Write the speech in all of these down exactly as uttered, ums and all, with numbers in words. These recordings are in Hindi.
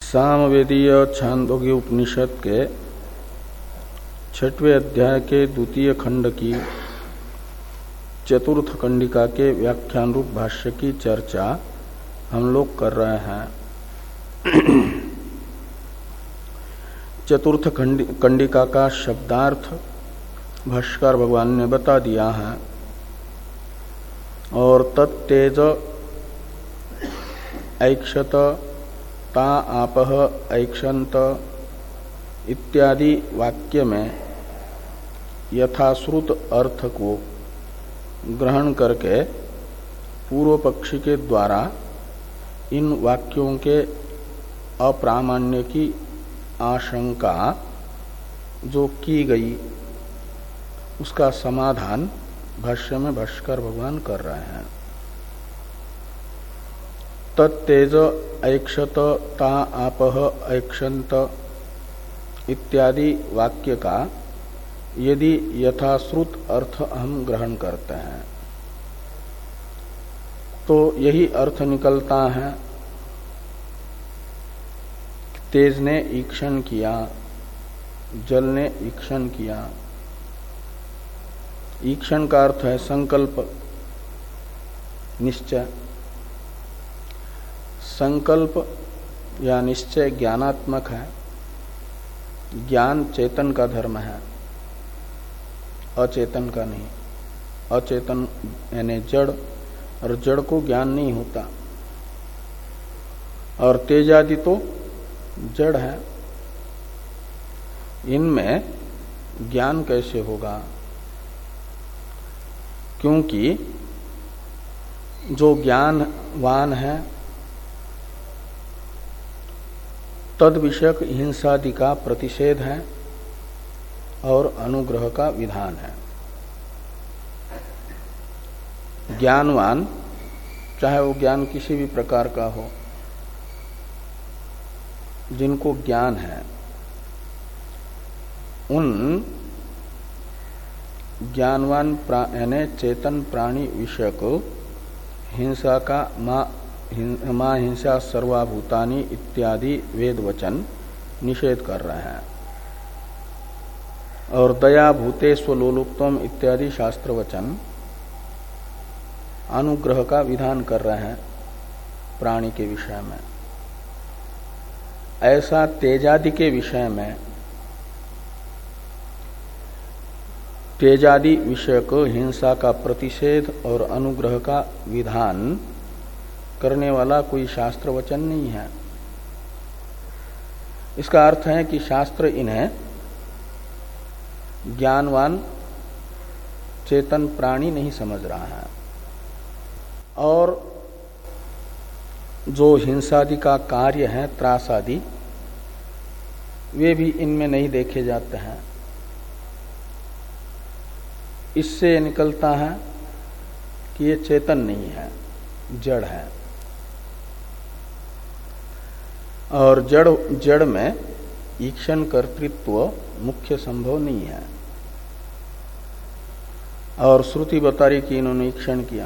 सामवेदीय छांदोग्य उपनिषद के छठवें अध्याय के द्वितीय खंड की चतुर्थ कंडिका के व्याख्यान रूप भाष्य की चर्चा हम लोग कर रहे हैं। चतुर्थ कंडिका का शब्दार्थ भाष्यकार भगवान ने बता दिया है और तत्तेज ऐक्षत ता आपह ऐक्षंत इत्यादि वाक्य में यथाश्रुत अर्थ को ग्रहण करके पूर्व पक्षी के द्वारा इन वाक्यों के अप्रामाण्य की आशंका जो की गई उसका समाधान भाष्य में भाष्यकार भगवान कर रहे हैं। तत्तेज ऐक्षत ता आपह ऐक्षंत इत्यादि वाक्य का यदि यथाश्रुत अर्थ हम ग्रहण करते हैं तो यही अर्थ निकलता है। तेज ने ईक्षण किया, जल ने ईक्षण किया। ईक्षण का अर्थ है संकल्प, निश्चय। संकल्प या निश्चय ज्ञानात्मक है। ज्ञान चेतन का धर्म है, अचेतन का नहीं। अचेतन यानी जड़, और जड़ को ज्ञान नहीं होता। और तेज आदि तो जड़ है, इनमें ज्ञान कैसे होगा? क्योंकि जो ज्ञानवान है तद विषयक हिंसादि का प्रतिषेध है और अनुग्रह का विधान है। ज्ञानवान चाहे वो ज्ञान किसी भी प्रकार का हो, जिनको ज्ञान है उन ज्ञानवान यानी चेतन प्राणी विषयक हिंसा का मां मां हिंसा सर्वाभूतानि इत्यादि वेद वचन निषेध कर रहे हैं और दया भूते स्वलोलुप्तम इत्यादि शास्त्र वचन अनुग्रह का विधान कर रहे हैं प्राणी के विषय में। ऐसा तेजादि के विषय में तेजादि विषयक हिंसा का प्रतिषेध और अनुग्रह का विधान करने वाला कोई शास्त्र वचन नहीं है। इसका अर्थ है कि शास्त्र इन्हें ज्ञानवान चेतन प्राणी नहीं समझ रहा है और जो हिंसादि का कार्य है, त्रास आदि, वे भी इनमें नहीं देखे जाते हैं। इससे निकलता है कि ये चेतन नहीं है, जड़ है। और जड़ जड़ में ईक्षण कर्तृत्व मुख्य संभव नहीं है। और श्रुति बता रही कि इन्होंने ईक्षण किया,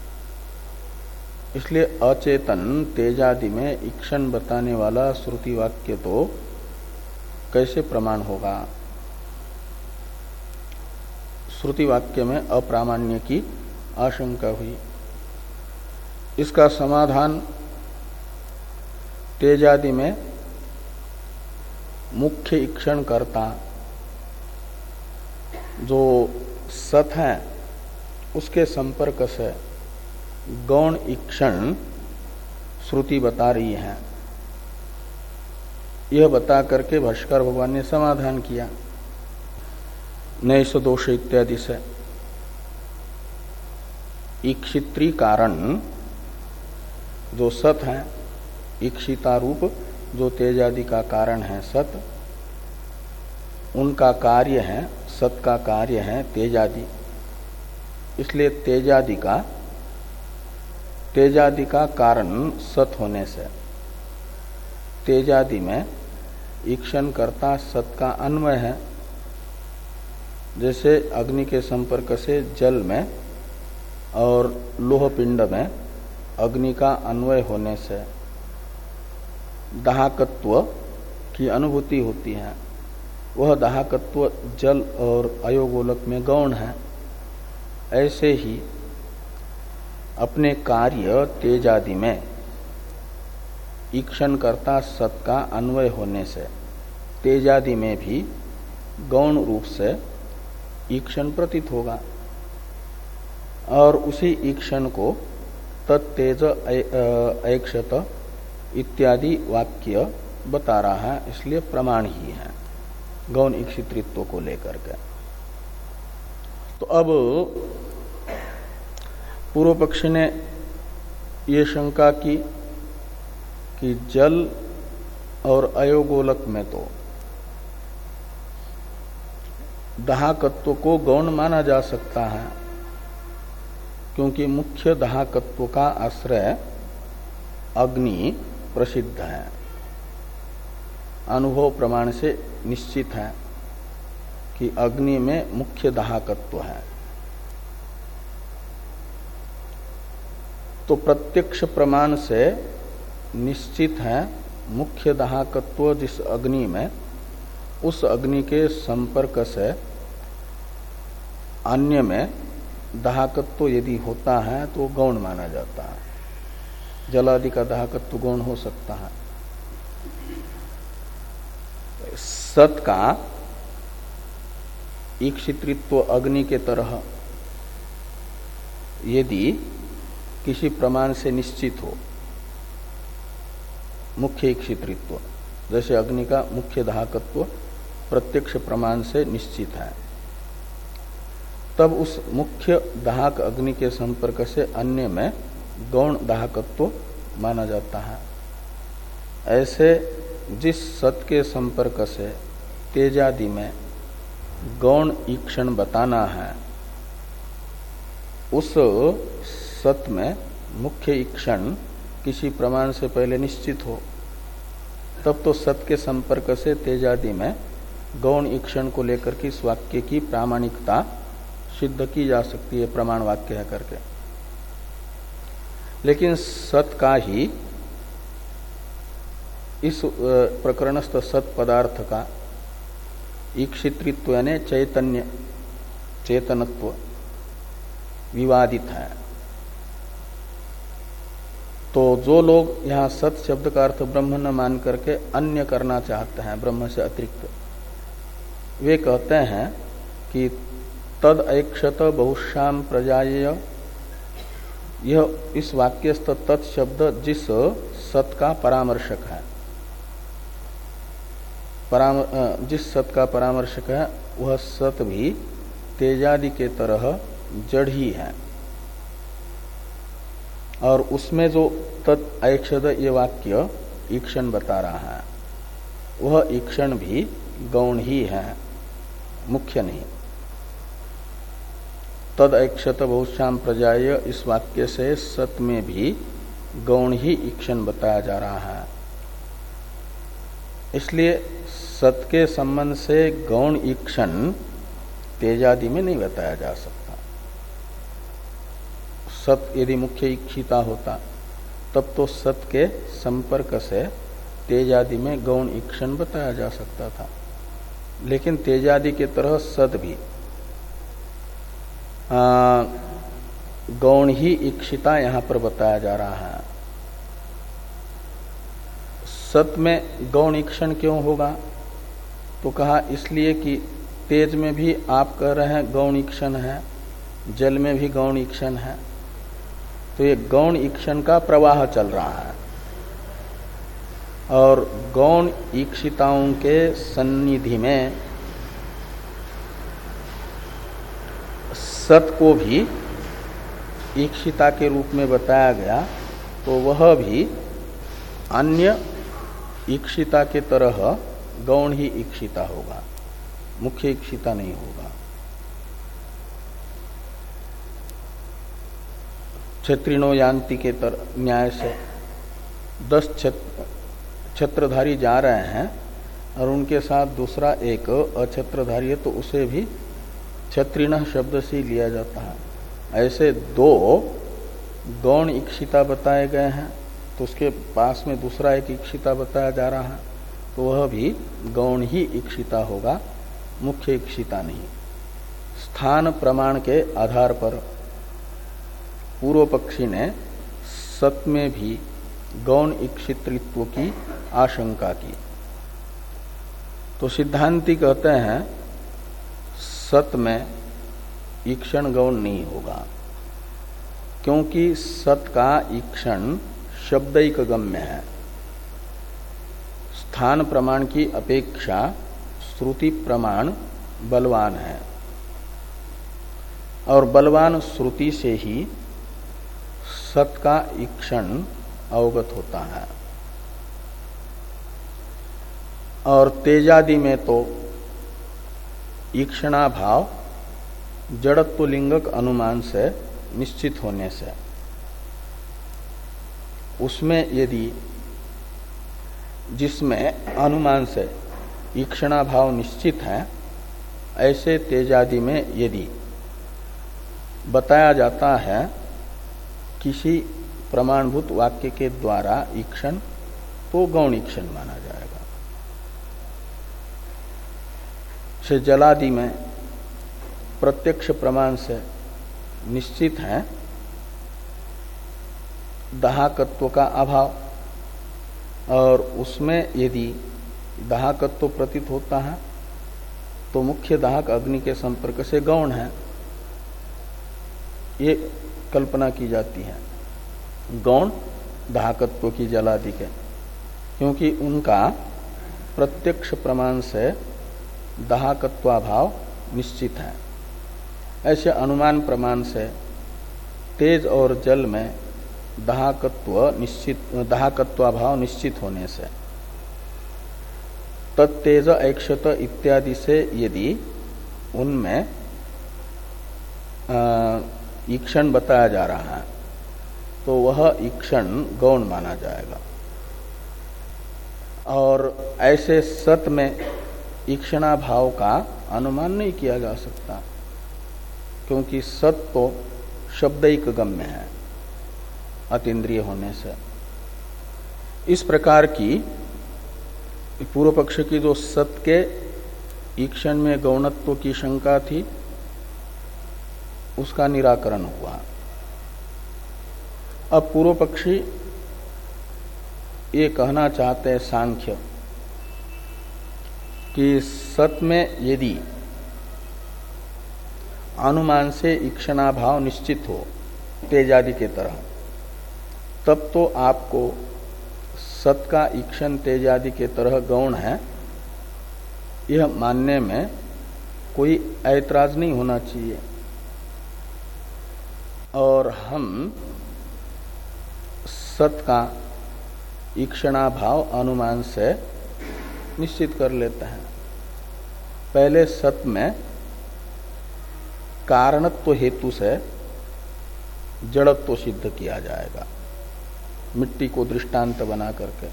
इसलिए अचेतन तेजादि में ईक्षण बताने वाला श्रुति वाक्य तो कैसे प्रमाण होगा? श्रुति वाक्य में अप्रामाण्य की आशंका हुई। इसका समाधान तेजादि में मुख्य ईक्षण करता जो सत है उसके संपर्क से गौण ईक्षण श्रुति बता रही है। यह बता करके भाष्यकार भगवान ने समाधान किया नैष दोष इत्यादि से। ईक्षित्री कारण जो सत है, ईक्षिता रूप जो तेजादि का कारण है सत, उनका कार्य है, सत का कार्य है तेजादि। इसलिए तेजादि का तेजादि का कारण सत होने से तेजादि में ईक्षण करता सत का अन्वय है। जैसे अग्नि के संपर्क से जल में और लोह पिंड में अग्नि का अन्वय होने से दाहकत्व की अनुभूति होती है, वह दाहकत्व जल और अयोगोलक में गौण है। ऐसे ही अपने कार्य तेजादि में ईक्षण करता सत का अन्वय होने से तेजादि में भी गौण रूप से ईक्षण प्रतीत होगा, और उसी ईक्षण को तत्तेज ऐक्षत इत्यादि वाक्य बता रहा है, इसलिए प्रमाण ही है गौण ईक्षितृत्व को लेकर के। तो अब पूर्व पक्षी ने ये शंका की कि जल और अयोगोलक में तो दाहकत्व को गौण माना जा सकता है, क्योंकि मुख्य दाहकत्व का आश्रय अग्नि प्रसिद्ध है, अनुभव प्रमाण से निश्चित है कि अग्नि में मुख्य दाहकत्व है। तो प्रत्यक्ष प्रमाण से निश्चित है मुख्य दाहकत्व जिस अग्नि में, उस अग्नि के संपर्क से अन्य में दाहकत्व यदि होता है तो गौण माना जाता है। जलादि का दाहकत्व गौण हो सकता है। सत का ईक्षितृत्व अग्नि के तरह यदि किसी प्रमाण से निश्चित हो, मुख्य ईक्षितृत्व जैसे अग्नि का मुख्य दाहकत्व प्रत्यक्ष प्रमाण से निश्चित है, तब उस मुख्य दाहक अग्नि के संपर्क से अन्य में गौण दाहकत्व माना जाता है। ऐसे जिस सत के संपर्क से तेजादि में गौण ईक्षण बताना है, उस सत में मुख्य ईक्षण किसी प्रमाण से पहले निश्चित हो, तब तो सत के संपर्क से तेजादि में गौण ईक्षण को लेकर के इस वाक्य की प्रामाणिकता सिद्ध की जा सकती है, प्रमाण वाक्य है करके। लेकिन सत का ही इस प्रकरणस्थ सत पदार्थ का ईक्षितृत्व यानी चैतन्य चेतनत्व विवादित है। तो जो लोग यहाँ सत शब्द का अर्थ ब्रह्म न मान करके अन्य करना चाहते हैं, ब्रह्म से अतिरिक्त, वे कहते हैं कि तद ऐक्षत बहुश्याम प्रजाय, यह इस वाक्यस्थ तत् शब्द जिस सत का परामर्शक है, पराम जिस सत का परामर्शक है वह सत भी तेजादि के तरह जड़ ही है, और उसमें जो तत् ऐक्षत ये वाक्य ईक्षण बता रहा है वह ईक्षण भी गौण ही है, मुख्य नहीं। तद ऐक्षत बहुश्याम प्रजाय, इस वाक्य से सत में भी गौण ही ईक्षण बताया जा रहा है। इसलिए सत के संबंध से गौण ईक्षण तेजादि में नहीं बताया जा सकता। सत यदि मुख्य ईक्षिता होता तब तो सत के संपर्क से तेजादि में गौण ईक्षण बताया जा सकता था, लेकिन तेजादि के तरह सत भी गौण ही ईक्षिता यहां पर बताया जा रहा है। सत में गौण ईक्षण क्यों होगा? तो कहा इसलिए कि तेज में भी आप कह रहे हैं गौण ईक्षण है, जल में भी गौण ईक्षण है, तो ये गौण ईक्षण का प्रवाह चल रहा है, और गौण ईक्षिताओं के सन्निधि में सत को भी ईक्षिता के रूप में बताया गया, तो वह भी अन्य ईक्षिता के तरह गौण ही ईक्षिता होगा, मुख्य ईक्षिता नहीं होगा। क्षत्रिणो यान्ति के तर न्याय से दस छत्रधारी जा रहे हैं और उनके साथ दूसरा एक अछत्रधारी है, तो उसे भी क्षत्रिण शब्द से लिया जाता है। ऐसे दो गौण ईक्षिता बताए गए हैं, तो उसके पास में दूसरा एक ईक्षिता बताया जा रहा है, तो वह भी गौण ही ईक्षिता होगा, मुख्य ईक्षिता नहीं। स्थान प्रमाण के आधार पर पूर्व पक्षी ने सत में भी गौण ईक्षितृत्व की आशंका की। तो सिद्धांती कहते हैं सत में ईक्षण गौण नहीं होगा, क्योंकि सत का ईक्षण शब्दैक गम्य है। स्थान प्रमाण की अपेक्षा श्रुति प्रमाण बलवान है, और बलवान श्रुति से ही सत का ईक्षण अवगत होता है। और तेजादि में तो ईक्षणा भाव जड़त्व लिंगक अनुमान से निश्चित होने से, उसमें यदि जिसमें अनुमान से ईक्षणा भाव निश्चित है, ऐसे तेजादि में यदि बताया जाता है किसी प्रमाणभूत वाक्य के द्वारा ईक्षण, तो गौण ईक्षण माना जाएगा। से जलादि में प्रत्यक्ष प्रमाण से निश्चित है दाहकत्व का अभाव, और उसमें यदि दाहकत्व प्रतीत होता है तो मुख्य दाहक अग्नि के संपर्क से गौण है, ये कल्पना की जाती है गौण दाहकत्व की जलादि के, क्योंकि उनका प्रत्यक्ष प्रमाण से दाहकत्वाभाव निश्चित है। ऐसे अनुमान प्रमाण से तेज और जल में दाहकत्व निश्चित दाहकत्वाभाव निश्चित होने से तत्तेज ऐक्षत इत्यादि से यदि उनमें ईक्षण बताया जा रहा है, तो वह ईक्षण गौण माना जाएगा। और ऐसे सत में ईक्षणा भाव का अनुमान नहीं किया जा सकता, क्योंकि सत तो शब्दैक गम्य है अतीन्द्रिय होने से। इस प्रकार की पूर्व पक्ष की जो सत के ईक्षण में गौणत्व की शंका थी, उसका निराकरण हुआ। अब पूर्व पक्षी ये कहना चाहते हैं सांख्य कि सत में यदि अनुमान से ईक्षणाभाव निश्चित हो तेजादि के तरह, तब तो आपको सत का ईक्षण तेजादि के तरह गौण है, यह मानने में कोई ऐतराज नहीं होना चाहिए। और हम सत का ईक्षणाभाव अनुमान से निश्चित कर लेते हैं। पहले सत में कारणत्व हेतु से जड़त्व सिद्ध किया जाएगा, मिट्टी को दृष्टांत बना करके।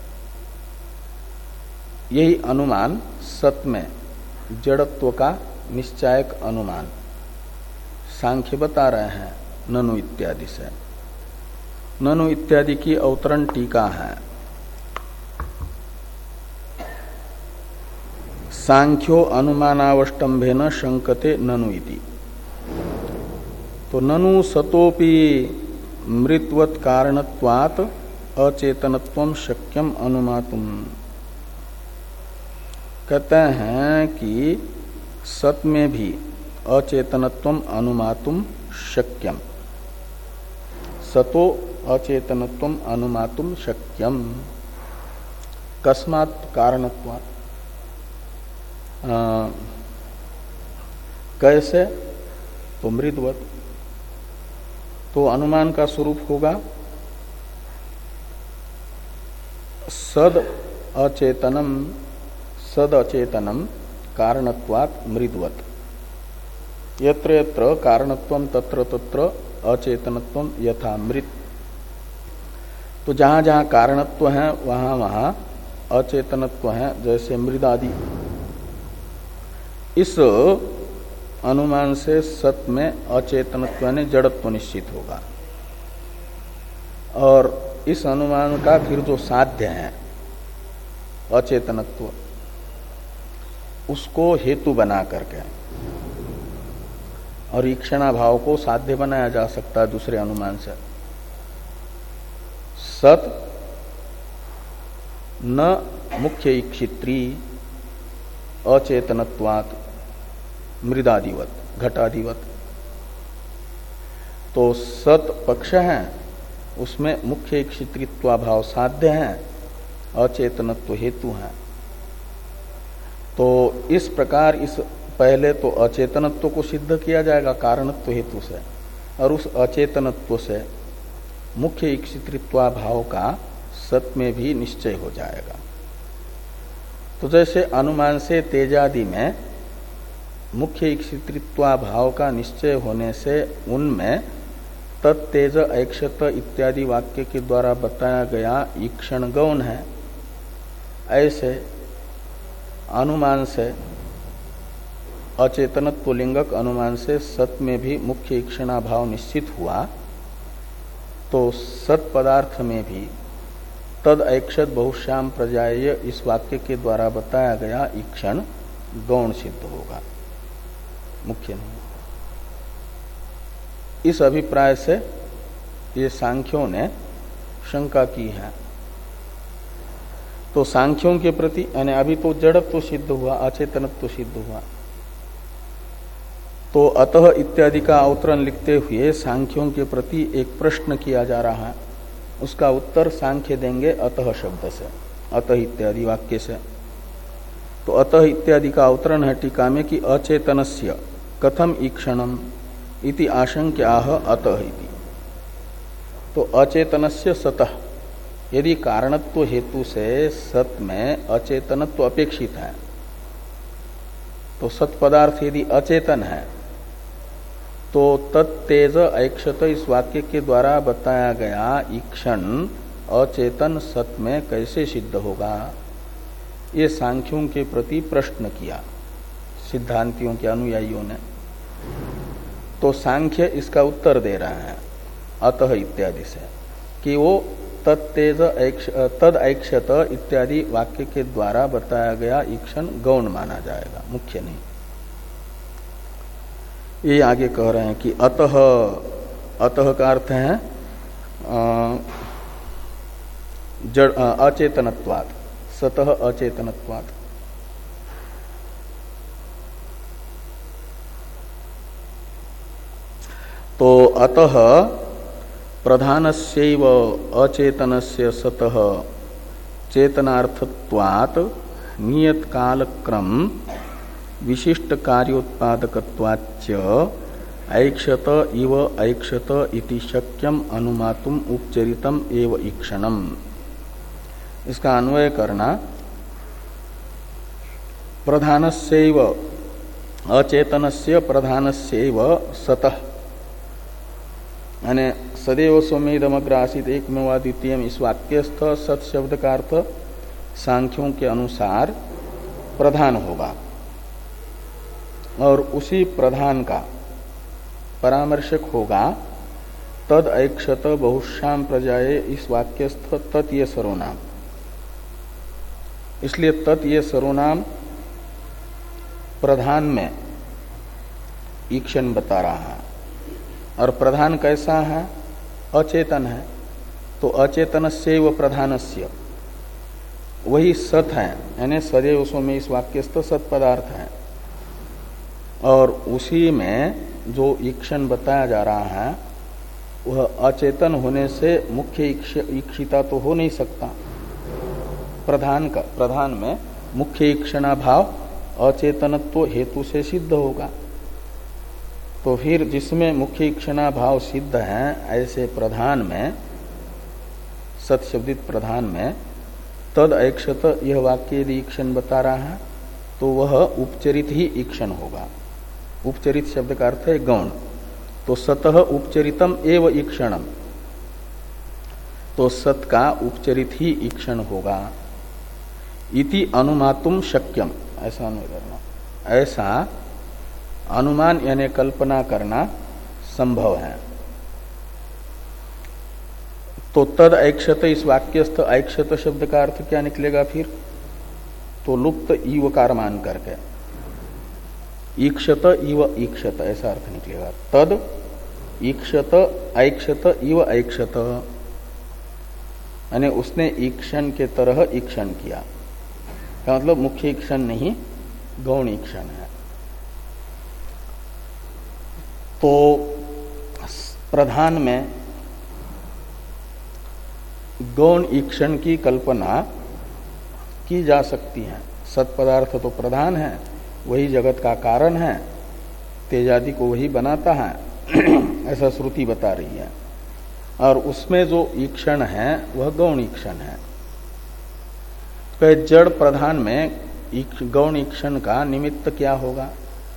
यही अनुमान सत में जड़त्व का निश्चायक अनुमान सांख्य बता रहे हैं ननु इत्यादि से। ननु इत्यादि की अवतरण टीका है। सांख्यो अनुमानावष्टंभेन शंकते ननु इति। तो ननु सतोपि मृत्वत् कारणत्वात् अचेतनत्वं शक्यम अनुमातुम। कहते हैं कि सत में भी अचेतनत्वम अनुमातुम शक्यम, सतो अचेतनत्वम अनुमातुम शक्यम। कस्मात् कारणत्वात्, कैसे? तो मृदवत। तो अनुमान का स्वरूप होगा सद अचेतनम, सद अचेतनम कारणत्वात् मृदवत। यत्र यत्र कारणत्वम तत्र तत्र अचेतनत्वम यथा मृत। तो जहां जहां कारणत्व है वहां वहां अचेतनत्व है, जैसे मृदादि। इस अनुमान से सत में अचेतनत्व यानी जड़त्व निश्चित होगा। और इस अनुमान का फिर जो साध्य है अचेतनत्व, उसको हेतु बना करके और ईक्षणा भाव को साध्य बनाया जा सकता है दूसरे अनुमान से। सत न मुख्य ईक्षित्री अचेतनत्वात् मृदादिवत घटादिवत। तो सत पक्ष है, उसमें मुख्य ईक्षित्रित्वा भाव साध्य है, अचेतनत्व हेतु है। तो इस प्रकार इस पहले तो अचेतनत्व को सिद्ध किया जाएगा कारणत्व हेतु से, और उस अचेतनत्व से मुख्य ईक्षित्रित्वा भाव का सत में भी निश्चय हो जाएगा। तो जैसे अनुमान से तेजादि में मुख्य ईक्षित्रित्वा भाव का निश्चय होने से उनमें तत्तेज ऐक्षत इत्यादि वाक्य के द्वारा बताया गया ईक्षण गौण है, ऐसे अनुमान से अचेतनत्व लिंगक अनुमान से सत में भी मुख्य ईक्षणा भाव निश्चित हुआ, तो सत पदार्थ में भी तद ऐक्षत बहुश्याम प्रजाय इस वाक्य के द्वारा बताया गया ईक्षण गौण सिद्ध होगा, मुख्य नहीं। इस अभिप्राय से ये सांख्यों ने शंका की है। तो सांख्यों के प्रति यानी अभी तो जड़त्व सिद्ध हुआ, अचेतनत्व सिद्ध हुआ, तो अतः इत्यादि का अवतरण लिखते हुए सांख्यों के प्रति एक प्रश्न किया जा रहा है। उसका उत्तर सांख्य देंगे अतः शब्द से, अतः इत्यादि वाक्य से। तो अतः इत्यादि का अवतरण है टीका में कि अचेतनस्य कथम ईक्षणम इति आशंक्याह अतः इति। तो अचेतनस्य सतः, यदि कारणत्व हेतु से सत में अचेतनत्व अपेक्षित है, तो सत पदार्थ यदि अचेतन है, तो तत्तेज ऐक्षत इस वाक्य के द्वारा बताया गया ईक्षण अचेतन सत में कैसे सिद्ध होगा, ये सांख्यों के प्रति प्रश्न किया सिद्धांतियों के अनुयायियों ने। तो सांख्य इसका उत्तर दे रहे हैं अतः इत्यादि से कि वो तत्तेज तद ऐक्षत इत्यादि वाक्य के द्वारा बताया गया ईक्षण गौण माना जाएगा, मुख्य नहीं। ये आगे कह रहे हैं कि अतः, अतः का अर्थ है जड़ अचेतनत्वात्, सतः अचेतनत्वात्। तो अतः प्रधानस्यैव अचेतनस्य सतः चेतनार्थत्वात् नियत कालक्रम विशिष्ट कार्योत्पादकत्वाच्च ऐक्षत इव ऐक्षत इति शक्यम अनुमातुम उपचरितम एव ईक्षणम। इसका अन्वय करना, प्रधानस्यैव अचेतनस्य प्रधानस्यैव सतः, यानी सदैव सौम्येदमग्र आसीत एकमेवा द्वितीयम, इस वाक्यस्थ सत शब्द का अर्थ सांख्यों के अनुसार प्रधान होगा, और उसी प्रधान का परामर्शक होगा तद ऐक्षत बहुश्याम प्रजाए इस वाक्यस्थ तत् ये सर्वनाम। इसलिए तत् ये सर्वनाम प्रधान में ईक्षण बता रहा है, और प्रधान कैसा है, अचेतन है। तो अचेतनस्यैव प्रधानस्य, वही सत है, यानी सदैव में इस वाक्यस्थ सत पदार्थ है, और उसी में जो ईक्षण बताया जा रहा है वह अचेतन होने से मुख्य ईक्षिता तो हो नहीं सकता। प्रधान का, प्रधान में मुख्य ईक्षणा भाव अचेतनत्व हेतु से सिद्ध होगा। तो फिर जिसमें मुख्य ईक्षणा भाव सिद्ध है, ऐसे प्रधान में, सत्शब्दित प्रधान में तद ऐक्षत यह वाक्य यदि ईक्षण बता रहा है तो वह उपचरित ही ईक्षण होगा। उपचरित शब्द का अर्थ है गौण। तो सतः उपचरितम एव ईक्षणम, तो सत का उपचरित ही ईक्षण होगा। इति अनुमातुम शक्यम, ऐसा अनुमान करना, ऐसा अनुमान यानी कल्पना करना संभव है। तो तद ऐक्षत, इस वाक्यस्थ ऐक्षत शब्द का अर्थ क्या निकलेगा फिर? तो लुप्त ईवकार मान करके ईक्षत इव ईक्षत ऐसा अर्थ निकलेगा। तद ईक्षत ऐक्षत इव ऐक्षत, यानी उसने ईक्षण के तरह ईक्षण किया। का मतलब मुख्य ईक्षण नहीं, गौण ईक्षण है। तो प्रधान में गौण ईक्षण की कल्पना की जा सकती है। सत्पदार्थ तो प्रधान है, वही जगत का कारण है, तेजादि को वही बनाता है ऐसा श्रुति बता रही है। और उसमें जो ईक्षण है वह गौण ईक्षण है। तो जड़ प्रधान में गौण ईक्षण का निमित्त क्या होगा?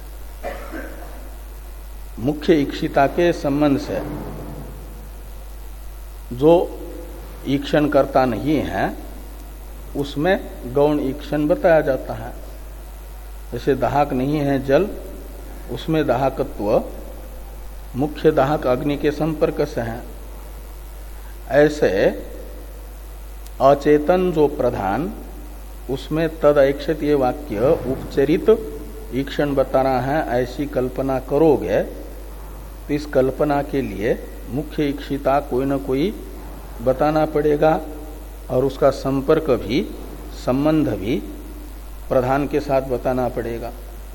मुख्य ईक्षिता के संबंध से जो ईक्षण करता नहीं है उसमें गौण ईक्षण बताया जाता है। जैसे दाहक नहीं है जल, उसमें दाहकत्व मुख्य दाहक अग्नि के संपर्क से है। ऐसे अचेतन जो प्रधान, उसमें तद ऐक्षत ये वाक्य उपचरित ईक्षण बता रहा है, ऐसी कल्पना करोगे तो इस कल्पना के लिए मुख्य ईक्षिता कोई न कोई बताना पड़ेगा और उसका संपर्क भी, संबंध भी प्रधान के साथ बताना पड़ेगा।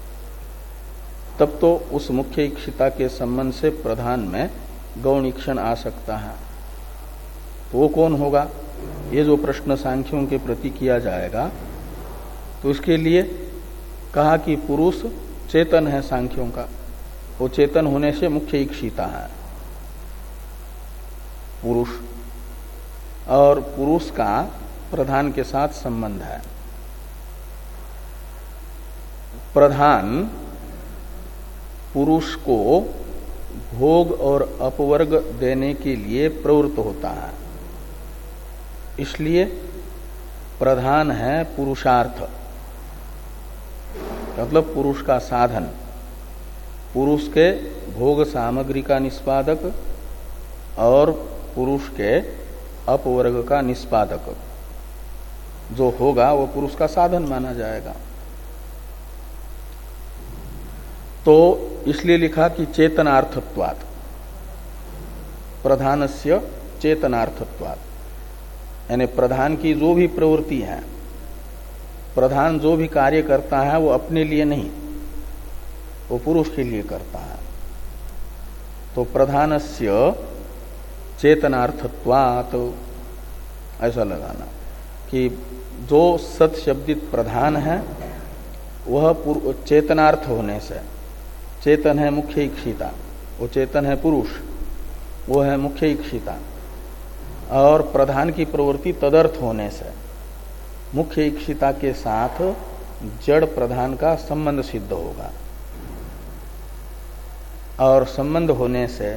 तब तो उस मुख्य ईक्षिता के संबंध से प्रधान में गौण ईक्षण आ सकता है। तो वो कौन होगा? ये जो प्रश्न सांख्यों के प्रति किया जाएगा, तो इसके लिए कहा कि पुरुष चेतन है सांख्यों का, वो चेतन होने से मुख्य ईक्षिता है पुरुष, और पुरुष का प्रधान के साथ संबंध है। प्रधान पुरुष को भोग और अपवर्ग देने के लिए प्रवृत्त होता है, इसलिए प्रधान है पुरुषार्थ, मतलब पुरुष का साधन, पुरुष के भोग सामग्री का निष्पादक और पुरुष के अपवर्ग का निष्पादक जो होगा वो पुरुष का साधन माना जाएगा। तो इसलिए लिखा कि चेतनार्थत्वात्, प्रधानस्य चेतनार्थत्वात्, यानी प्रधान की जो भी प्रवृत्ति है, प्रधान जो भी कार्य करता है वो अपने लिए नहीं, वो पुरुष के लिए करता है। तो प्रधानस्य चेतनार्थत्वात् ऐसा लगाना कि जो सत शब्दित प्रधान है वह चेतनार्थ होने से, चेतन है मुख्य ईक्षिता, वो चेतन है पुरुष, वो है मुख्य ईक्षिता, और प्रधान की प्रवृत्ति तदर्थ होने से मुख्य ईक्षिता के साथ जड़ प्रधान का संबंध सिद्ध होगा, और संबंध होने से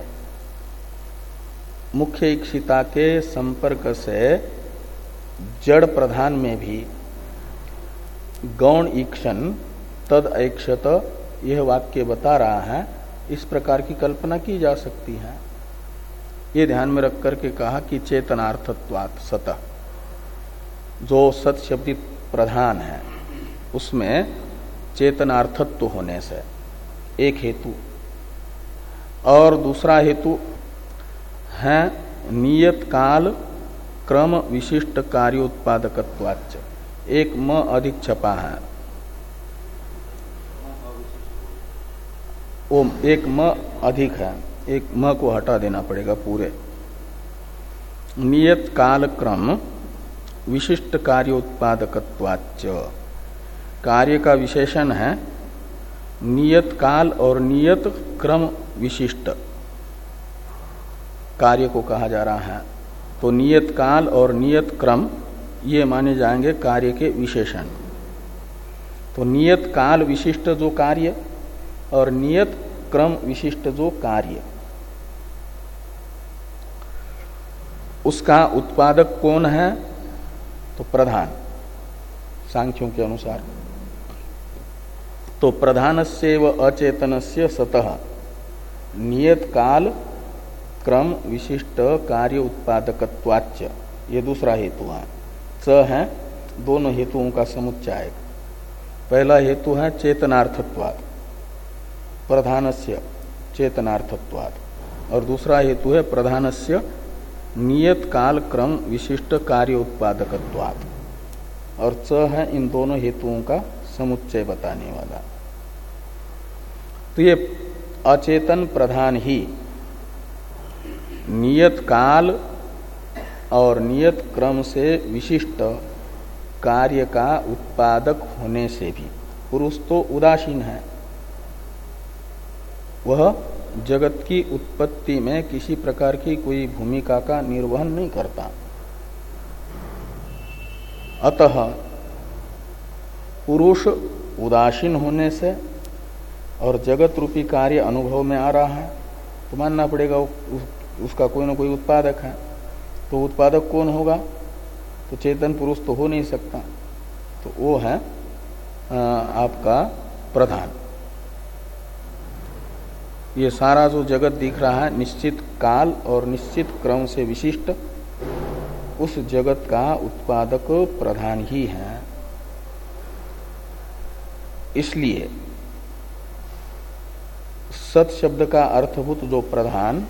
मुख्य ईक्षिता के संपर्क से जड़ प्रधान में भी गौण ईक्षण तद ऐक्षत यह वाक्य बता रहा है। इस प्रकार की कल्पना की जा सकती है। ये ध्यान में रख करके कहा कि चेतनार्थत्वात् सतः, जो सत शब्दित प्रधान है उसमें चेतनार्थत्व होने से एक हेतु, और दूसरा हेतु है नियत काल क्रम विशिष्ट कार्योत्पादकत्वाच्च। एक म अधिक छपा है, वो एक म अधिक है, एक म को हटा देना पड़ेगा पूरे। नियत काल क्रम विशिष्ट कार्योत्पादकत्वाच्च, कार्य का विशेषण है नियत काल और नियत क्रम विशिष्ट कार्य को कहा जा रहा है। तो नियत काल और नियत क्रम ये माने जाएंगे कार्य के विशेषण। तो नियत काल विशिष्ट जो कार्य और नियत क्रम विशिष्ट जो कार्य, उसका उत्पादक कौन है? तो प्रधान, सांख्यों के अनुसार। तो प्रधानस्य व अचेतनस्य सतः नियत काल क्रम विशिष्ट कार्य उत्पादकत्वाच्च, ये दूसरा हेतु है। च है दोनों हेतुओं का समुच्चायक। पहला हेतु है चेतनार्थत्वात्, प्रधानस्य चेतनार्थत्वात्, और दूसरा हेतु है प्रधानस्य नियत काल क्रम विशिष्ट कार्य उत्पादकत्वात्, और च है इन दोनों हेतुओं का समुच्चय बताने वाला। तो ये अचेतन प्रधान ही नियत काल और नियत क्रम से विशिष्ट कार्य का उत्पादक होने से भी, पुरुष तो उदासीन है, वह जगत की उत्पत्ति में किसी प्रकार की कोई भूमिका का निर्वहन नहीं करता। अतः पुरुष उदासीन होने से और जगत रूपी कार्य अनुभव में आ रहा है तो मानना पड़ेगा उस, उसका कोई ना कोई उत्पादक है। तो उत्पादक कौन होगा? तो चेतन पुरुष तो हो नहीं सकता, तो वो है आ, आपका प्रधान। ये सारा जो जगत दिख रहा है निश्चित काल और निश्चित क्रम से विशिष्ट, उस जगत का उत्पादक प्रधान ही है। इसलिए सत शब्द का अर्थभूत जो प्रधान,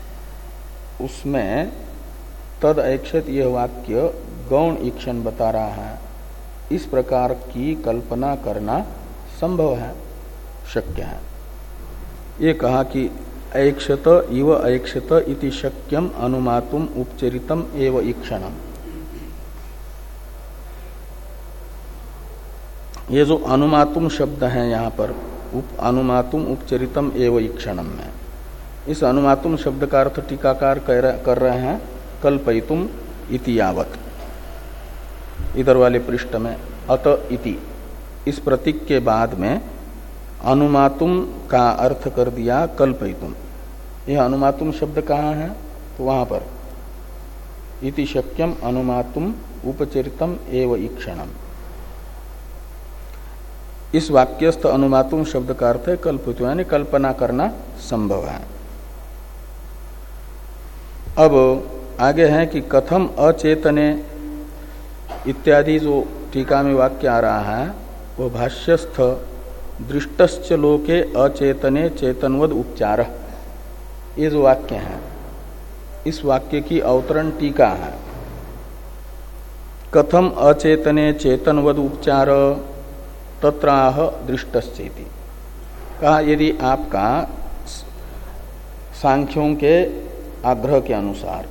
उसमें तद ऐक्षत यह वाक्य गौण ईक्षण बता रहा है। इस प्रकार की कल्पना करना संभव है, शक्य है। ये कहा कि ऐक्षत इव ऐक्षत इति शक्यम अनुमातुम उपचरितम एव ईक्षणम। ये जो अनुमातुम शब्द है यहाँ पर उप अनुमातुम उपचरितम एव ईक्षणम में, इस अनुमातुम शब्द का अर्थ टीकाकार कर रहे हैं कल्पयितुम इति यावत, इधर वाले पृष्ठ में अत इति, इस प्रतीक के बाद में अनुमातुम का अर्थ कर दिया कल्पयितुम। यह अनुमातुम शब्द कहाँ है? तो वहां पर इति शक्यम अनुमातुम उपचरितम एव ईक्षणम। इस वाक्यस्थ अनुमातुम शब्द का अर्थ है कल्पित, यानी कल्पना करना संभव है। अब आगे है कि कथम अचेतने इत्यादि जो टीका में वाक्य आ रहा है वो भाष्यस्थ दृष्टश्च लोके अचेतने चेतनवद उपचार, ये जो वाक्य है इस वाक्य की अवतरण टीका है। कथम अचेतने चेतनवद उपचार तत्राह दृष्टश्चेति। कहा यदि आपका सांख्यों के आग्रह के अनुसार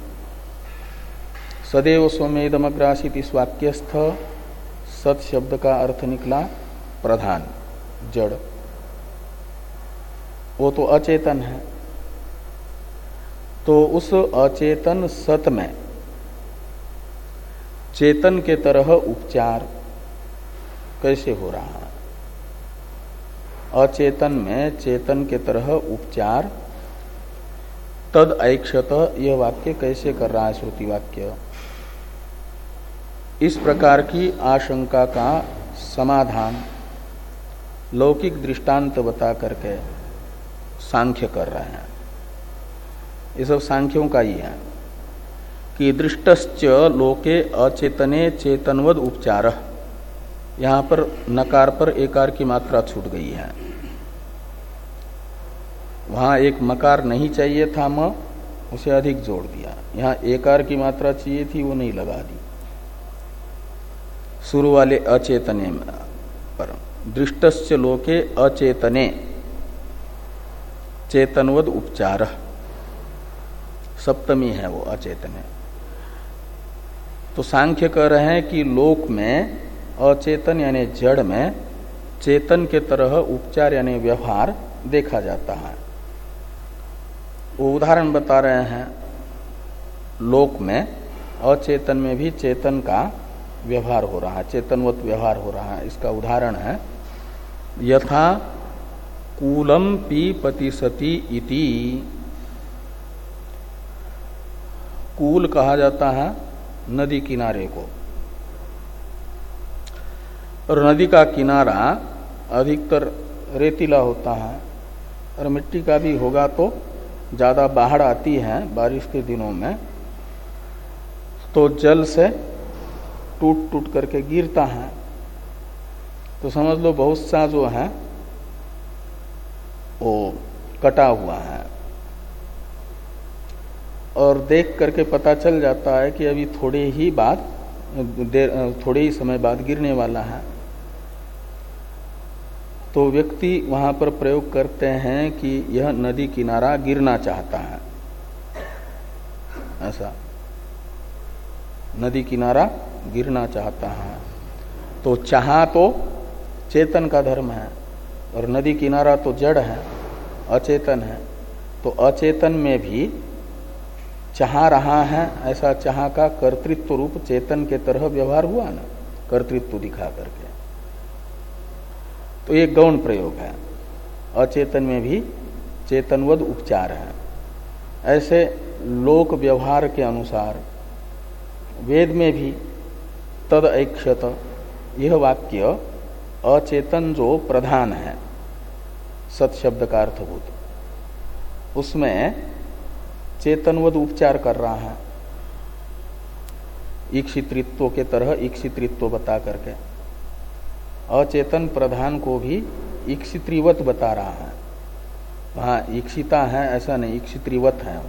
सदैव स्वमेदमग्रासित इस वाक्यस्थ सत शब्द का अर्थ निकला प्रधान जड़, वो तो अचेतन है, तो उस अचेतन सत में चेतन के तरह उपचार कैसे हो रहा है? अचेतन में चेतन के तरह उपचार तद ऐक्षत, यह वाक्य कैसे कर रहा है श्रुति वाक्य? इस प्रकार की आशंका का समाधान लौकिक दृष्टांत बता करके सांख्य कर रहे हैं। ये सब सांख्यों का ही है कि दृष्टश्च लोके अचेतने चेतनवद उपचार, यहां पर नकार पर एकार की मात्रा छूट गई है। वहां एक मकार नहीं चाहिए था, म उसे अधिक जोड़ दिया। यहां एकार की मात्रा चाहिए थी, वो नहीं लगा दी शुरू वाले अचेतने में पर। दृष्टश्च लोके अचेतने चेतनवद उपचार, सप्तमी है वो अचेतने। तो सांख्य कह रहे हैं कि लोक में अचेतन यानी जड़ में चेतन के तरह उपचार यानी व्यवहार देखा जाता है। वो उदाहरण बता रहे हैं, लोक में अचेतन में भी चेतन का व्यवहार हो रहा है, चेतनवत व्यवहार हो रहा है। इसका उदाहरण है यथा कूलम पीपति सती इति। कूल कहा जाता है नदी किनारे को, और नदी का किनारा अधिकतर रेतीला होता है, और मिट्टी का भी होगा तो ज़्यादा बाढ़ आती है बारिश के दिनों में तो जल से टूट टूट करके गिरता है, तो समझ लो बहुत सा जो है वो कटा हुआ है और देख करके पता चल जाता है कि अभी थोड़े ही बाद देर थोड़े ही समय बाद गिरने वाला है। तो व्यक्ति वहां पर प्रयोग करते हैं कि यह नदी किनारा गिरना चाहता है, ऐसा नदी किनारा गिरना चाहता है। तो चाहा तो चेतन का धर्म है और नदी किनारा तो जड़ है, अचेतन है। तो अचेतन में भी चाह रहा है, ऐसा चाह का कर्तृत्व रूप चेतन के तरह व्यवहार हुआ ना, कर्तृत्व दिखा करके। तो ये गौण प्रयोग है, अचेतन में भी चेतनवद उपचार है। ऐसे लोक व्यवहार के अनुसार वेद में भी तद ऐक्षत, यह वाक्य अचेतन जो प्रधान है सत शब्द का अर्थभूत, उसमें चेतनवद उपचार कर रहा है, ईक्षितृत्व के तरह ईक्षितृत्व बता करके। अचेतन प्रधान को भी ईक्षित्रिवत बता रहा है, वहां ईक्षिता है ऐसा नहीं, ईक्षित्रिवत है।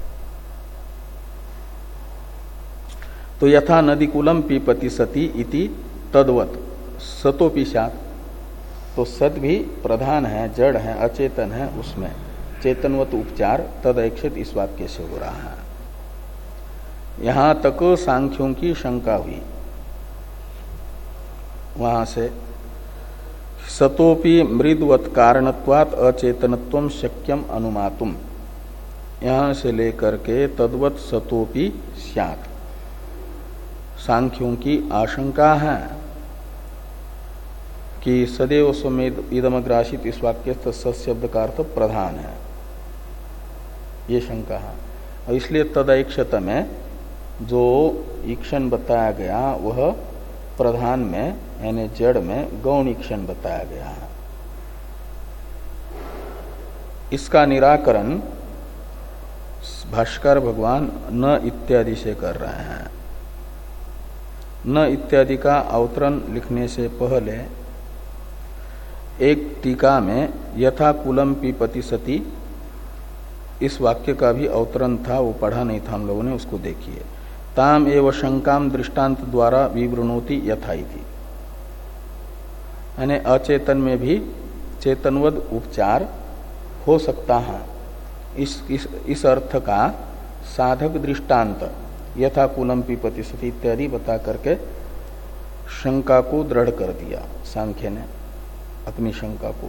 तो यथा नदीकुलम पीपति सती इति तद्वत सतोपि स्यात्, तो सत भी प्रधान है, जड़ है, अचेतन है, उसमें चेतनवत उपचार तदैक्षित इस वाक्य से हो रहा है। यहां तक सांख्यों की शंका हुई, वहां से सतोपि मृदवत कारणत्वात् अचेतनत्वं शक्यम अनुमातुम, यहां से लेकर के तद्वत सतोपि स्यात्, सांख्यों की आशंका है कि सदैव स्वमेद इदमग्रासित इस वाक्य सत शब्द का अर्थ प्रधान है, ये शंका है। और इसलिए तदैक्षत में जो ईक्षण बताया गया वह प्रधान में यानी जड़ में गौण ईक्षण बताया गया है। इसका निराकरण भाष्कर भगवान न इत्यादि से कर रहे हैं। न इत्यादि का अवतरण लिखने से पहले एक टीका में यथा कुलम पीपति सती इस वाक्य का भी अवतरण था, वो पढ़ा नहीं था हम लोगों ने, उसको देखिए। ताम एव शंकाम दृष्टांत द्वारा विवृणोति यथा इति, यानी अचेतन में भी चेतनवद उपचार हो सकता है, इस इस, इस अर्थ का साधक दृष्टांत यथा कुलम पीपति सती इत्यादि बता करके शंका को दृढ़ कर दिया सांख्य ने, अपनी शंका को।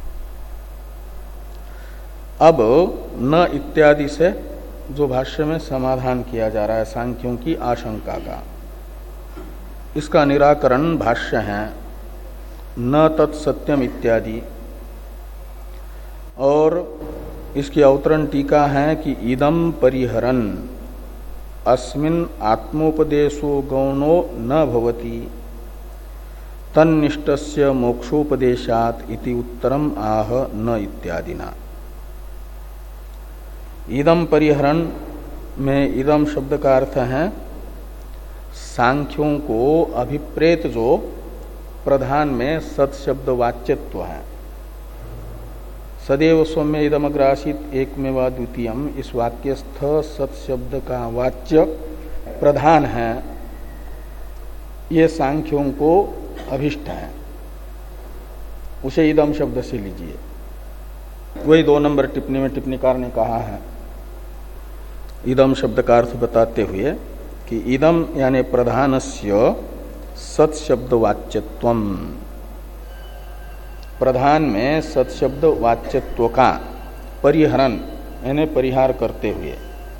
अब न इत्यादि से जो भाष्य में समाधान किया जा रहा है सांख्यों की आशंका का, इसका निराकरण भाष्य है न तत्सत्यम इत्यादि, और इसकी अवतरण टीका है कि इदम परिहरन अस्मिन् आत्मोपदेशो गौणो न भवति तन्निष्टस्य मोक्षोपदेशात् इति उत्तरम आह न इत्यादिना। इदम परिहरण में इदम शब्द का अर्थ है सांख्यों को अभिप्रेत जो प्रधान में सत शब्द वाच्यत्व है। सदैव सौम्य इदमग्रासित एकमेवा द्वितीयम, इस वाक्यस्थ सत शब्द का वाच्य प्रधान है, ये सांख्यों को अभिष्ट है, उसे इदम शब्द से लीजिए। वही दो नंबर टिप्पणी में टिप्पणीकार ने कहा है इदम शब्द का अर्थ बताते हुए कि इदम यानी प्रधानस्य सत शब्द वाच्यत्वम, प्रधान में सत शब्द वाच्यत्व का परिहरण यानी परिहार करते हुए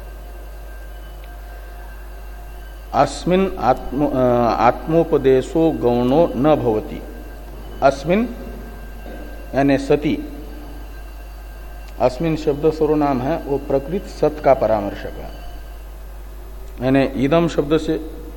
अस्मिन् आत्म आत्मोपदेशो गौणो न भवति, अस्मिन् यानी सती, अस्मिन् शब्द सर्वनाम है, वो प्रकृत सत का परामर्शक है। यानी इदम शब्द से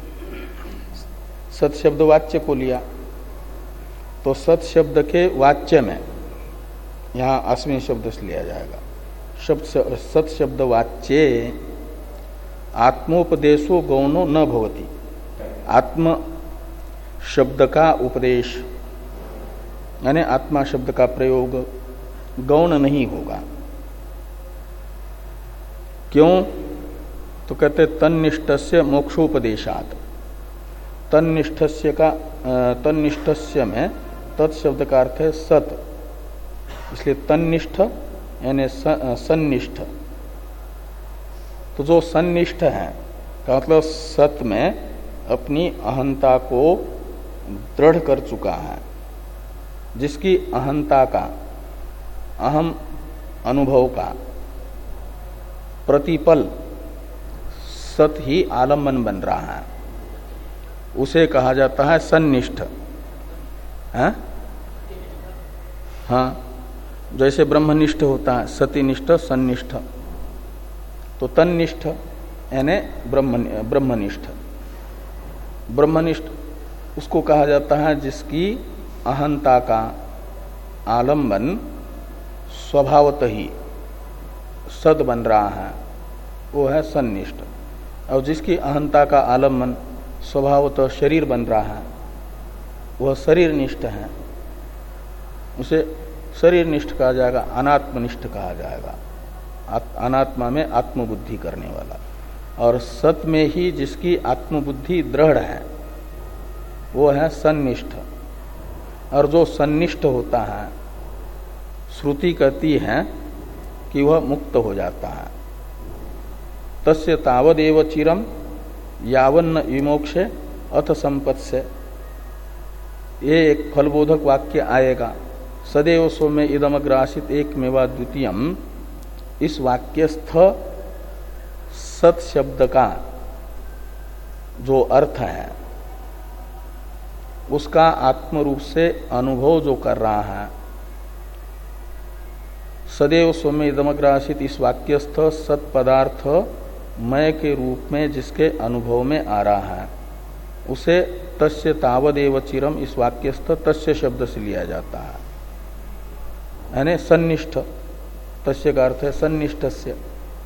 सत शब्द वाच्य को लिया, तो सत शब्द के वाच्य में यहां अस्मिन् शब्द से लिया जाएगा। शब्द सत शब्द वाच्ये आत्मोपदेशो गौणो न भवति। आत्म शब्द का उपदेश यानी आत्मा शब्द का प्रयोग गौण नहीं होगा। क्यों? तो कहते तन्निष्ठस्य मोक्षोपदेशात। तन्निष्ठस्य का तन्निष्ठस्य में तत्शब्द का अर्थ है सत, इसलिए तन्निष्ठ यानी सन्निष्ठ। तो जो सन्निष्ठ है का मतलब सत में अपनी अहंता को दृढ़ कर चुका है, जिसकी अहंता का अहम अनुभव का प्रतिपल सत ही आलम्बन बन रहा है, उसे कहा जाता है सन्निष्ठ है? हाँ, जैसे ब्रह्मनिष्ठ होता है सतिनिष्ठ सन्निष्ठ, तो तन्निष्ठ यानी ब्रह्म ब्रह्मनिष्ठ। ब्रह्मनिष्ठ उसको कहा जाता है जिसकी अहंता का आलंबन स्वभावत ही सद बन रहा है, वो है सन्निष्ठ। और जिसकी अहंता का आलंबन स्वभावतः शरीर बन रहा है, वह शरीरनिष्ठ है, उसे शरीरनिष्ठ कहा जाएगा, अनात्मनिष्ठ कहा जाएगा। अनात्मा में आत्मबुद्धि करने वाला। और सत में ही जिसकी आत्मबुद्धि दृढ़ है वो है सन्निष्ठ। और जो सन्निष्ठ होता है, श्रुति कहती है कि वह मुक्त हो जाता है। तस्य तावदेव चिरम यावन्न विमोक्षे अथ संपत्स्य, ये एक फलबोधक वाक्य आएगा। सदैव सौम्य इदमग्रासित एकमेवा द्वितीयम, इस वाक्यस्थ सत शब्द का जो अर्थ है उसका आत्म रूप से अनुभव जो कर रहा है, सदैव सौम्य इदमग्रासित इस वाक्यस्थ सत पदार्थ मय के रूप में जिसके अनुभव में आ रहा है, उसे तस्य तावदेव चिरम इस वाक्यस्थ तस्य शब्द से लिया जाता है, यानी सन्निष्ठ। तस्य का अर्थ है सन्निष्ठस्य।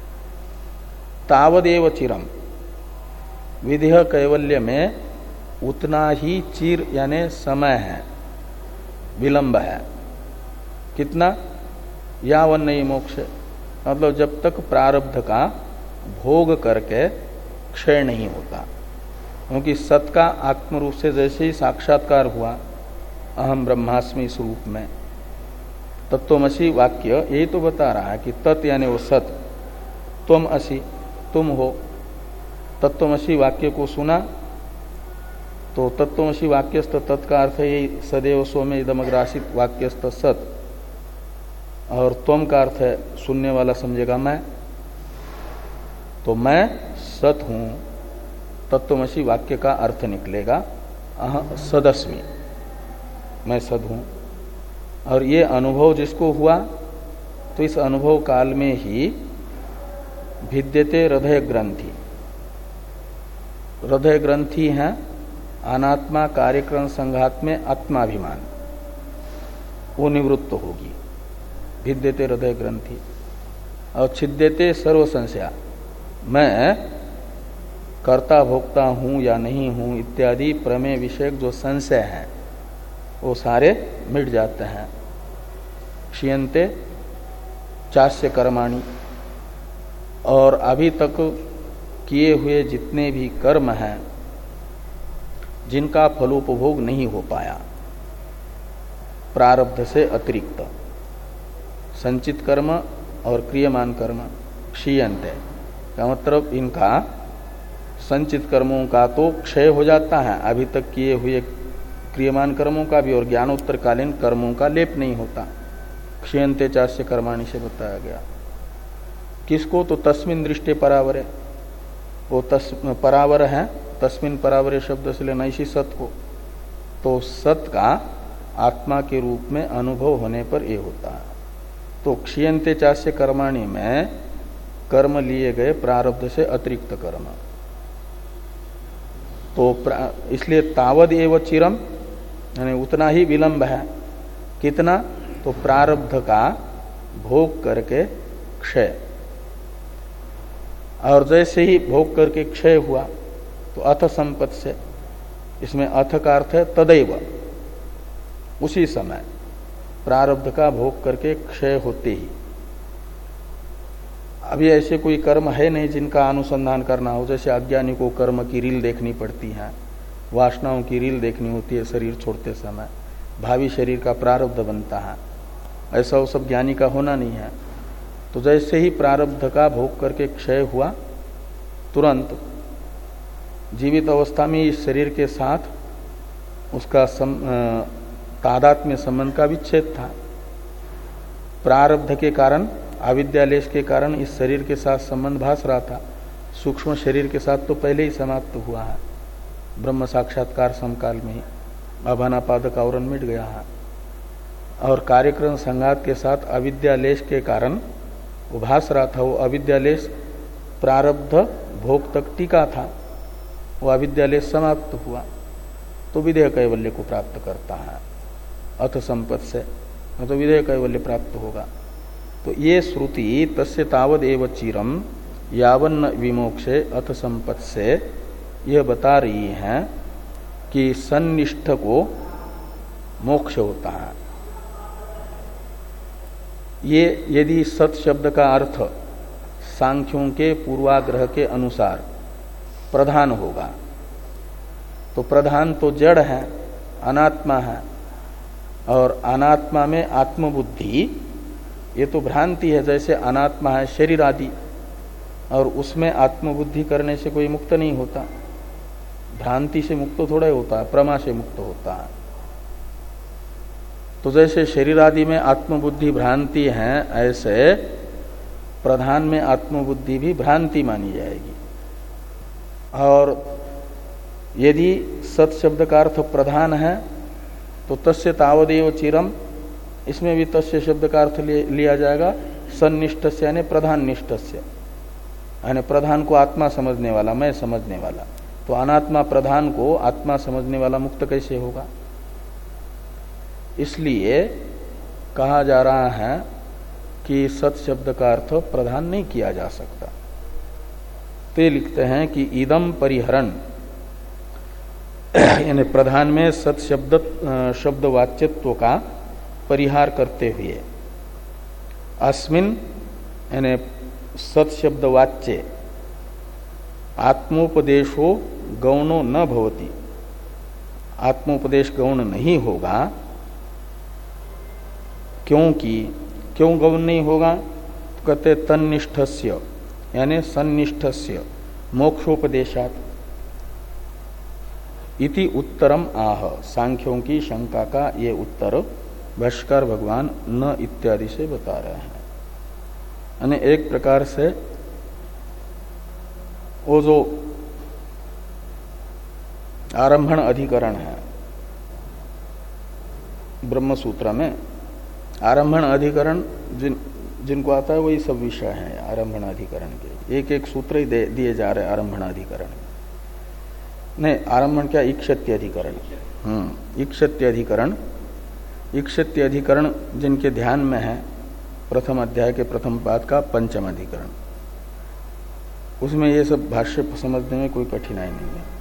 तावदेव चिरम, विधेय कैवल्य में उतना ही चिर यानी समय है, विलंब है। कितना? यावन नहीं मोक्ष, मतलब जब तक प्रारब्ध का भोग करके क्षय नहीं होता। क्योंकि सत का आत्म रूप से जैसे ही साक्षात्कार हुआ, अहम ब्रह्मास्मि इस रूप में, तत्वमसि वाक्य यही तो बता रहा है कि तत् यानी वो सत, त्वम असि तुम हो। तत्वमसि वाक्य को सुना तो तत्वमसि वाक्यस्थ तत् का अर्थ यही सदैव सौम्य इदमग्रासित वाक्यस्थ सत, और त्वम का अर्थ है सुनने वाला समझेगा मैं, तो मैं सत हूं। तत्वमसि वाक्य का अर्थ निकलेगा अह सदस्मि, मैं सद हूं। और ये अनुभव जिसको हुआ, तो इस अनुभव काल में ही भिद्यते हृदय ग्रंथि। हृदय ग्रंथि है अनात्मा कार्यक्रम संघात में आत्माभिमान, वो निवृत्त होगी, भिद्यते हृदय ग्रंथि। और छिद्यते सर्व संशया, मैं कर्ता भोक्ता हूं या नहीं हूं इत्यादि प्रमेय विषयक जो संशय हैं वो सारे मिट जाते हैं। क्षीयन्ते चास्य कर्माणि, और अभी तक किए हुए जितने भी कर्म हैं जिनका फलोपभोग नहीं हो पाया प्रारब्ध से अतिरिक्त, संचित कर्म और क्रियमान कर्म, क्षीयन्ते का मतलब इनका संचित कर्मों का तो क्षय हो जाता है, अभी तक किए हुए क्रियमान कर्मों का भी और ज्ञानोत्तरकालीन कर्मों का लेप नहीं होता। क्षीयन्ते चास्य कर्माणि से बताया गया। किसको? तो तस्मिन दृष्टि परावरे, वो तस् परावर है, तस्मिन परावरे शब्द से लेना इसी सत को। तो सत का आत्मा के रूप में अनुभव होने पर ये होता है। तो क्षीयन्ते चास्य कर्माणि में कर्म लिए गए प्रारब्ध से अतिरिक्त कर्म, तो इसलिए तावद एव चिरम यानी उतना ही विलंब है। कितना? तो प्रारब्ध का भोग करके क्षय। और जैसे ही भोग करके क्षय हुआ तो अथ संपत् से, इसमें अथ का अर्थ है तदैव, उसी समय प्रारब्ध का भोग करके क्षय होते ही। अभी ऐसे कोई कर्म है नहीं जिनका अनुसंधान करना हो, जैसे अज्ञानी को कर्म की रील देखनी पड़ती है, वासनाओं की रील देखनी होती है शरीर छोड़ते समय, भावी शरीर का प्रारब्ध बनता है, ऐसा वो सब ज्ञानी का होना नहीं है। तो जैसे ही प्रारब्ध का भोग करके क्षय हुआ, तुरंत जीवित अवस्था में इस शरीर के साथ उसका सम, तादात्म्य संबंध का विच्छेद था। प्रारब्ध के कारण, अविद्यालेश के कारण इस शरीर के साथ संबंध भास रहा था। सूक्ष्म शरीर के साथ तो पहले ही समाप्त हुआ है, ब्रह्म साक्षात्कार समकाल में ही अभानापादक आवरण मिट गया है। और कार्यक्रम संघात के साथ अविद्यालेश के कारण वो भास रहा था, वो अविद्यालेश प्रारब्ध भोग तक टीका था, वो अविद्यालेश समाप्त हुआ तो विधेय कैवल्य को प्राप्त करता है अथ संपत् से, तो विधेय कैवल्य प्राप्त होगा। तो ये श्रुति तस्य तावद एव चिरम यावन्न विमोक्षे अथ संपत् से यह बता रही है कि सन्निष्ठ को मोक्ष होता है। ये यदि सत शब्द का अर्थ सांख्यों के पूर्वाग्रह के अनुसार प्रधान होगा तो प्रधान तो जड़ है, अनात्मा है, और अनात्मा में आत्मबुद्धि ये तो भ्रांति है। जैसे अनात्मा है शरीर आदि, और उसमें आत्मबुद्धि करने से कोई मुक्त नहीं होता, भ्रांति से मुक्त थोड़ा ही होता है, प्रमा से मुक्त होता है। तो जैसे शरीर आदि में आत्मबुद्धि भ्रांति है, ऐसे प्रधान में आत्मबुद्धि भी भ्रांति मानी जाएगी। और यदि सत शब्द का अर्थ प्रधान है तो तस्य तावदेव चिरम, इसमें भी तस्य शब्द का अर्थ लिया जाएगा सन्निष्ठस्य यानी प्रधान निष्ठस्य, यानी प्रधान को आत्मा समझने वाला, मैं समझने वाला। तो अनात्मा प्रधान को आत्मा समझने वाला मुक्त कैसे होगा? इसलिए कहा जा रहा है कि सत शब्द का अर्थ प्रधान नहीं किया जा सकता। ते लिखते हैं कि इदम परिहरण, यानी प्रधान में सत शब्द शब्द वाच्यत्व का परिहार करते हुए, अस्मिन यानी सत शब्द वाच्य आत्मोपदेशो गौणो न भवति, आत्मोपदेश गौण नहीं होगा। क्योंकि क्यों गौण नहीं होगा? तो कहते तन्निष्ठस्य यानी सन्निष्ठस्य मोक्षोपदेशात इति उत्तरम आह। सांख्यों की शंका का ये उत्तर भाष्कर भगवान न इत्यादि से बता रहे हैं। यानी एक प्रकार से वो जो आरंभण अधिकरण है ब्रह्म सूत्र में, आरंभण अधिकरण जिन जिनको आता है वही सब विषय है आरंभण अधिकरण के। एक एक सूत्र ही दिए जा रहे आरंभण अधिकरण नहीं, आरंभण क्या, इक्षत्य अधिकरण। हम्म इक्षत्य अधिकरण, इक्षत्य अधिकरण जिनके ध्यान में है प्रथम अध्याय के प्रथम पाद का पंचम अधिकरण, उसमें ये सब भाष्य समझने में कोई कठिनाई नहीं है।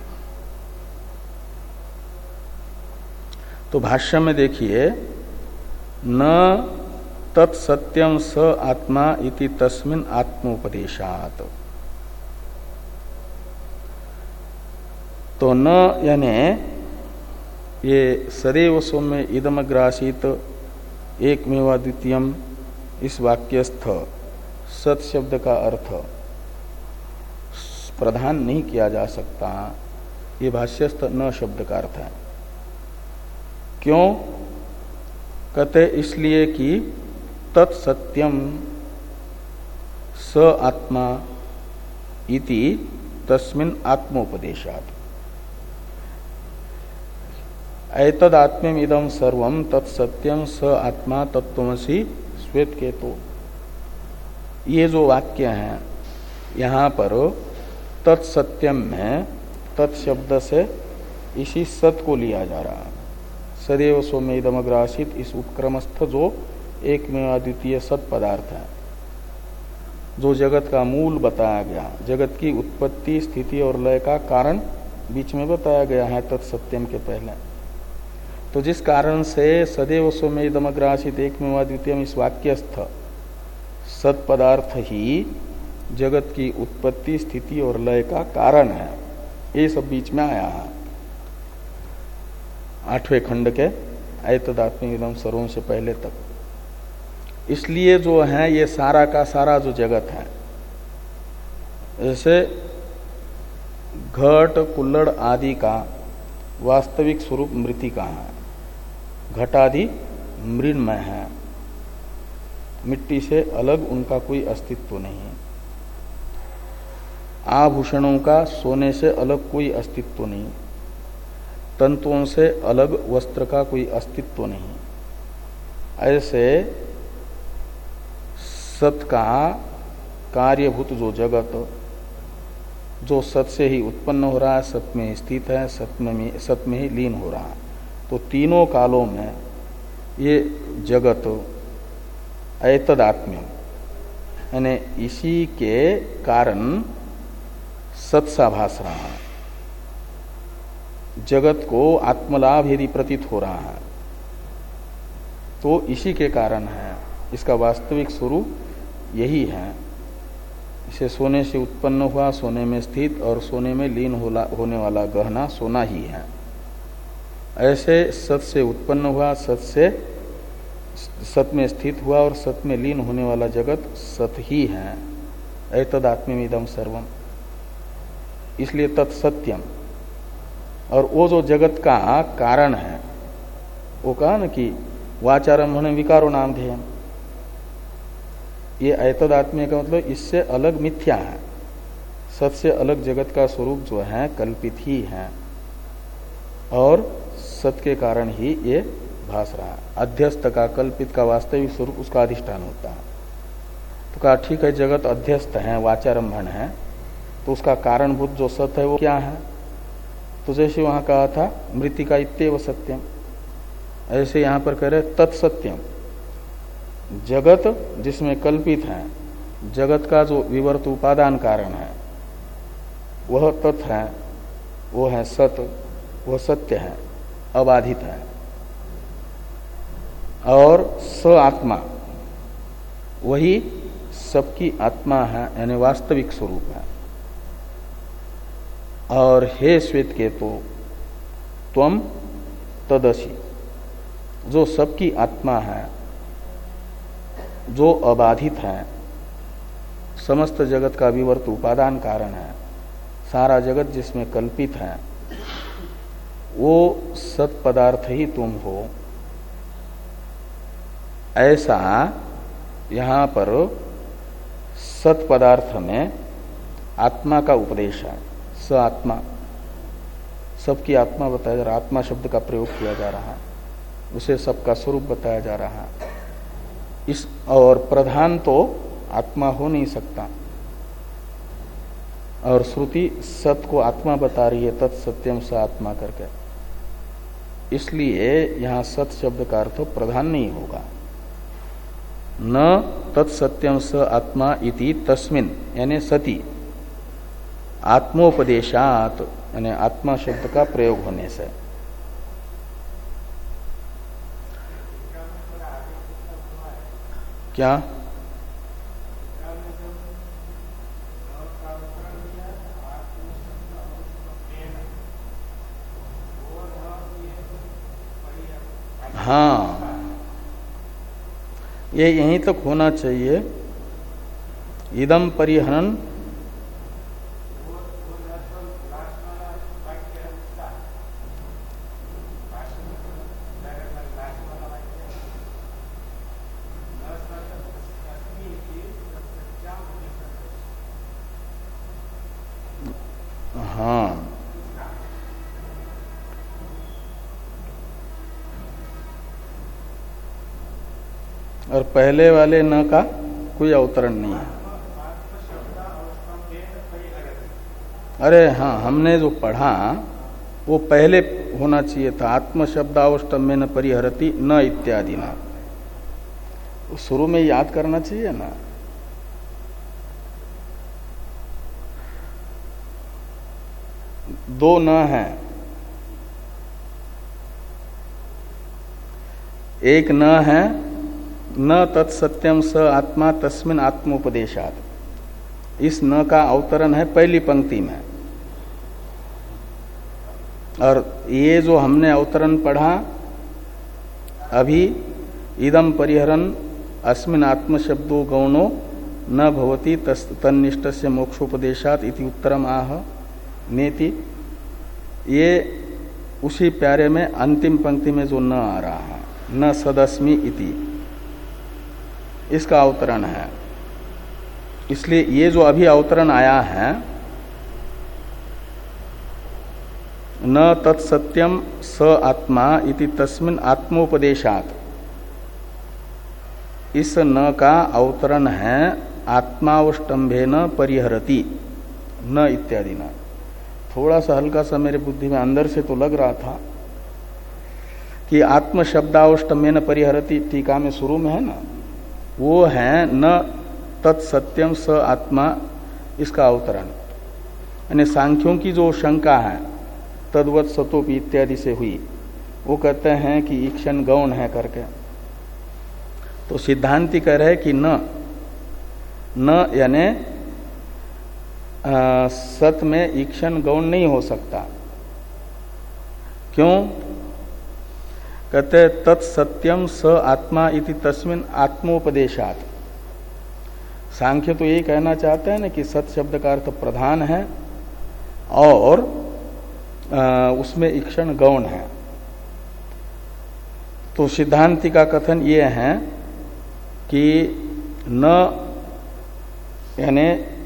तो भाष्य में देखिए, न तत्सत्यम स आत्मा इति तस्मिन् आत्मोपदेशात। तो न यानी ये सदैव सौम्य इदमग्रासित एकमेवा द्वितीयम, इस वाक्यस्थ सत शब्द का अर्थ प्रधान नहीं किया जा सकता, ये भाष्यस्थ न शब्द का अर्थ है। क्यों कहते? इसलिए कि तत्सत्यम स आत्मा इति तस्मिन् आत्मोपदेशात्, एतद आत्म्यम इदम सर्वम तत्सत्यम स आत्मा तत्त्वमसि श्वेत केतु। ये जो वाक्य हैं यहाँ पर तत्सत्यम में तत्शब्द से इसी सत को लिया जा रहा है। सदैव सौम्य इदमग्रासित, इस उत्क्रमस्थ जो एक में अद्वितीय सत पदार्थ है, जो जगत का मूल बताया गया, जगत की उत्पत्ति स्थिति और लय का कारण बीच में बताया गया है तत्सत्यम के पहले। तो जिस कारण से सदैव स्वमेदमग्रासित एकमेवा द्वितीयम इस वाक्यस्थ सत पदार्थ ही जगत की उत्पत्ति स्थिति और लय का कारण है, ये सब बीच में आया है आठवें खंड के ऐतदात्म्यम सर्वों से पहले तक। इसलिए जो है ये सारा का सारा जो जगत है, जैसे घट कुल्लड़ आदि का वास्तविक स्वरूप मृतिका है, घटादि मृण्मय है, मिट्टी से अलग उनका कोई अस्तित्व नहीं है। आभूषणों का सोने से अलग कोई अस्तित्व नहीं, तंतुओं से अलग वस्त्र का कोई अस्तित्व नहीं। ऐसे सत का कार्यभूत जो जगत, जो सत से ही उत्पन्न हो रहा है, सत में स्थित है, सत में सत में ही लीन हो रहा है, तो तीनों कालों में ये जगत ऐतदात्म्य यानी इसी के कारण सत सा भास रहा है। जगत को आत्मलाभ यदि प्रतीत हो रहा है तो इसी के कारण है, इसका वास्तविक स्वरूप यही है। इसे सोने से उत्पन्न हुआ, सोने में स्थित और सोने में लीन होने वाला गहना सोना ही है। ऐसे सत से उत्पन्न हुआ, सत से सत में स्थित हुआ और सत में लीन होने वाला जगत सत ही है। ऐतदात्म्यमिदं सर्वम, इसलिए तत्सत्यम। और वो जो जगत का कारण है, वो कहा न कि वाचारम्भण विकारो नाम ध्येयम, ये ऐतदात्म्य का मतलब इससे अलग मिथ्या है। सत से अलग जगत का स्वरूप जो है कल्पित ही है और सत के कारण ही ये भास रहा है। अध्यस्त का कल्पित का वास्तविक स्वरूप उसका अधिष्ठान होता है। तो कहा ठीक है, जगत अध्यस्त है, वाचारम्भण है, तो उसका कारणभूत जो सत है वो क्या है? तो जैसे वहां कहा था मृतिका इत्येव सत्यम, ऐसे यहां पर कह रहे तत्सत्यम। जगत जिसमें कल्पित है, जगत का जो विवर्त उपादान कारण है वह तत् है, वो है सत, वह सत्य है, अबाधित है। और स आत्मा वही सबकी आत्मा है, यानी वास्तविक स्वरूप है। और हे श्वेत केतु त्वम तदसि, जो सबकी आत्मा है, जो अबाधित है, समस्त जगत का विवर्त उपादान कारण है, सारा जगत जिसमें कल्पित है, वो सत पदार्थ ही तुम हो। ऐसा यहां पर सत पदार्थ में आत्मा का उपदेश है। स आत्मा, सबकी आत्मा बताया जा रहा, आत्मा शब्द का प्रयोग किया जा रहा है, उसे सबका स्वरूप बताया जा रहा है। इस और प्रधान तो आत्मा हो नहीं सकता, और श्रुति सत को आत्मा बता रही है, तत्सत्यम स आत्मा करके। इसलिए यहां सत शब्द का अर्थ प्रधान नहीं होगा। न तत्सत्यम स आत्मा इति तस्मिन यानी सति आत्मोपदेशात, यानी आत्मा शब्द का प्रयोग होने से। क्या? हाँ, ये यहीं तक होना चाहिए। इदम परिहनन और पहले वाले न का कोई अवतरण नहीं है। अरे हाँ, हमने जो पढ़ा वो पहले होना चाहिए था, आत्म शब्दावष्टम में न परिहरति न इत्यादि ना, शुरू में याद करना चाहिए ना। दो न हैं। एक न है न तत्सत्यम स आत्मा तस्मिन आत्मोपदेशात। इस न का अवतरण है पहली पंक्ति में, और ये जो हमने अवतरण पढ़ा अभी, इदम परिहरन अस्मिन आत्म शब्दो गौणो न भवति तन्निष्टस्य मोक्षोपदेशात इति उत्तरम आह नेति, ये उसी प्यारे में अंतिम पंक्ति में जो न आ रहा है, न सदस्मि इति, इसका अवतरण है। इसलिए ये जो अभी अवतरण आया है, न तत्सत्यम स आत्मा इति तस्मिन आत्मोपदेशात, इस न का अवतरण है आत्मावष्टंभेन परिहरति न इत्यादि न। थोड़ा सा हल्का सा मेरे बुद्धि में अंदर से तो लग रहा था कि आत्म शब्दावष्टम्येन परिहरति टीका में शुरू में है ना, वो है न तत्सत्यम स आत्मा, इसका अवतरण। यानी सांख्यों की जो शंका है तद्वत सतोपि इत्यादि से हुई, वो कहते हैं कि ईक्षण गौण है करके, तो सिद्धांति कह रहे कि न न यानी सत में ईक्षण गौण नहीं हो सकता। क्यों? कहते तत्सत्यम स आत्मा इति तस्मिन आत्मोपदेशात। सांख्य तो यही कहना चाहते हैं ना कि सत शब्द का अर्थ प्रधान है और आ, उसमें ईक्षण गौण है। तो सिद्धांति का कथन ये है कि न यानी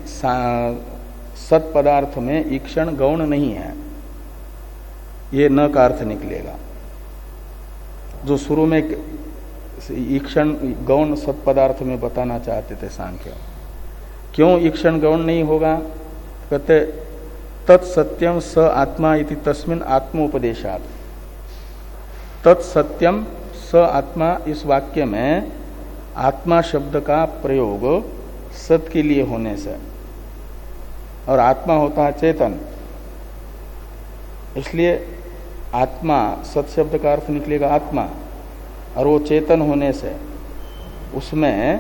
सत पदार्थ में ईक्षण गौण नहीं है, ये न का अर्थ निकलेगा। जो शुरू में ईक्षण गौण सत पदार्थ में बताना चाहते थे सांख्य, क्यों ईक्षण गौण नहीं होगा? कहते तत्सत्यम स आत्मा इति तस्मिन आत्मोपदेशात। तत्सत्यम स आत्मा, इस वाक्य में आत्मा शब्द का प्रयोग सत के लिए होने से, और आत्मा होता है चेतन, इसलिए आत्मा सत शब्द का अर्थ निकलेगा आत्मा, और वो चेतन होने से उसमें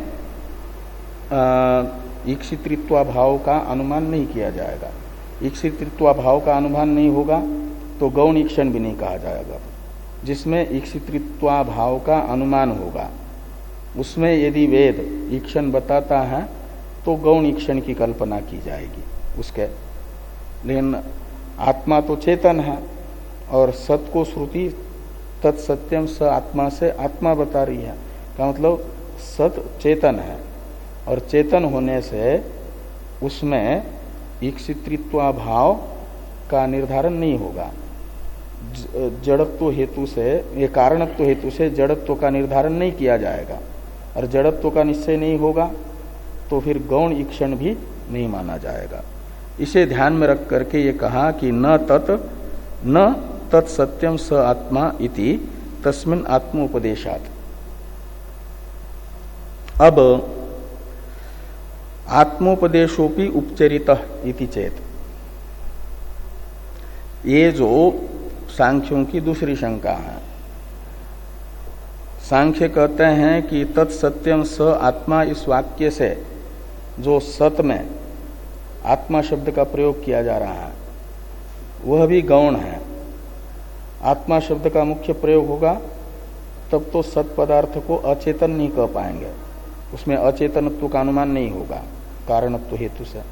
ईक्षितृत्वा भाव का अनुमान नहीं किया जाएगा। ईक्षितृत्वा भाव का अनुमान नहीं होगा तो गौण ईक्षण भी नहीं कहा जाएगा। जिसमें ईक्षितृत्वा भाव का अनुमान होगा उसमें यदि वेद ईक्षण बताता है तो गौण ईक्षण की कल्पना की जाएगी उसके। लेकिन आत्मा तो चेतन है और सत को श्रुति तत्सत्यम स आत्मा से आत्मा बता रही है, का मतलब सत चेतन है और चेतन होने से उसमें ईक्षितृत्वा भाव का निर्धारण नहीं होगा। जड़त्व हेतु से, ये कारणत्व हेतु से जड़त्व का निर्धारण नहीं किया जाएगा, और जड़त्व का निश्चय नहीं होगा तो फिर गौण ईक्षण भी नहीं माना जाएगा। इसे ध्यान में रख करके ये कहा कि न तत् न तत्सत्यम स आत्मा इति तस्मिन आत्मोपदेशात। अब आत्मोपदेशोपि उपचरितः इति चेत, ये जो सांख्यों की दूसरी शंका है। सांख्य कहते हैं कि तत्सत्यम स आत्मा, इस वाक्य से जो सत में आत्मा शब्द का प्रयोग किया जा रहा है वह भी गौण है। आत्मा शब्द का मुख्य प्रयोग होगा तब तो सत पदार्थ को अचेतन नहीं कह पाएंगे, उसमें अचेतनत्व का अनुमान नहीं होगा कारणत्व हेतु से।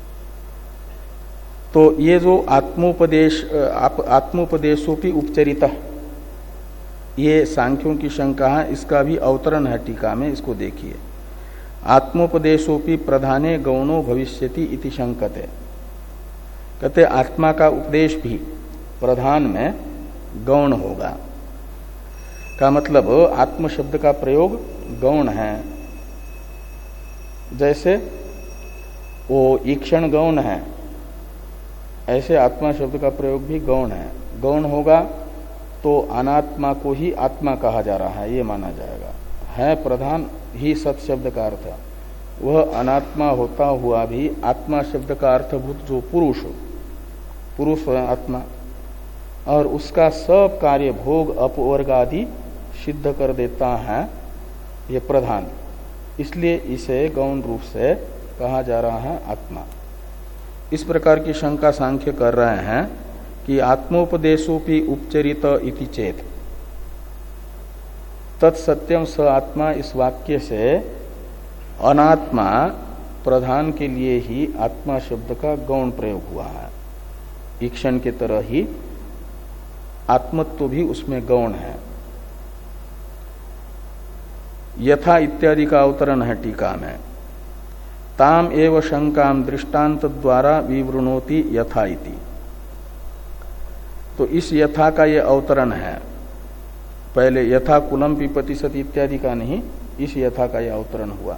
तो ये जो आत्मोपदेश आत्मोपदेशोपि उपचरितः, ये सांख्यों की शंका है, इसका भी अवतरण है टीका में, इसको देखिए। आत्मोपदेशोपि प्रधाने गौणो भविष्यति इति शंकते। कहते आत्मा का उपदेश भी प्रधान में गौण होगा, का मतलब आत्म शब्द का प्रयोग गौण है। जैसे वो ईक्षण गौण है, ऐसे आत्मा शब्द का प्रयोग भी गौण है। गौण होगा तो अनात्मा को ही आत्मा कहा जा रहा है, ये माना जाएगा। है प्रधान ही सत शब्द का अर्थ, वह अनात्मा होता हुआ भी आत्मा शब्द का अर्थभूत जो पुरुष पुरुष आत्मा और उसका सब कार्य भोग अपवर्ग आदि सिद्ध कर देता है ये प्रधान, इसलिए इसे गौण रूप से कहा जा रहा है आत्मा। इस प्रकार की शंका सांख्य कर रहे हैं कि आत्मोपदेशोपि उपचरित इति चेत तत्सत्यम स आत्मा, इस वाक्य से अनात्मा प्रधान के लिए ही आत्मा शब्द का गौण प्रयोग हुआ है। ईक्षण के तरह ही आत्मत्व भी उसमें गौण है। यथा इत्यादि का अवतरण है टीका में। ताम एव शंकाम दृष्टांत द्वारा विवृणोति यथा इति। तो इस यथा का ये अवतरण है। पहले यथा कुलम पिपति सति इत्यादि का नहीं, इस यथा का यह अवतरण हुआ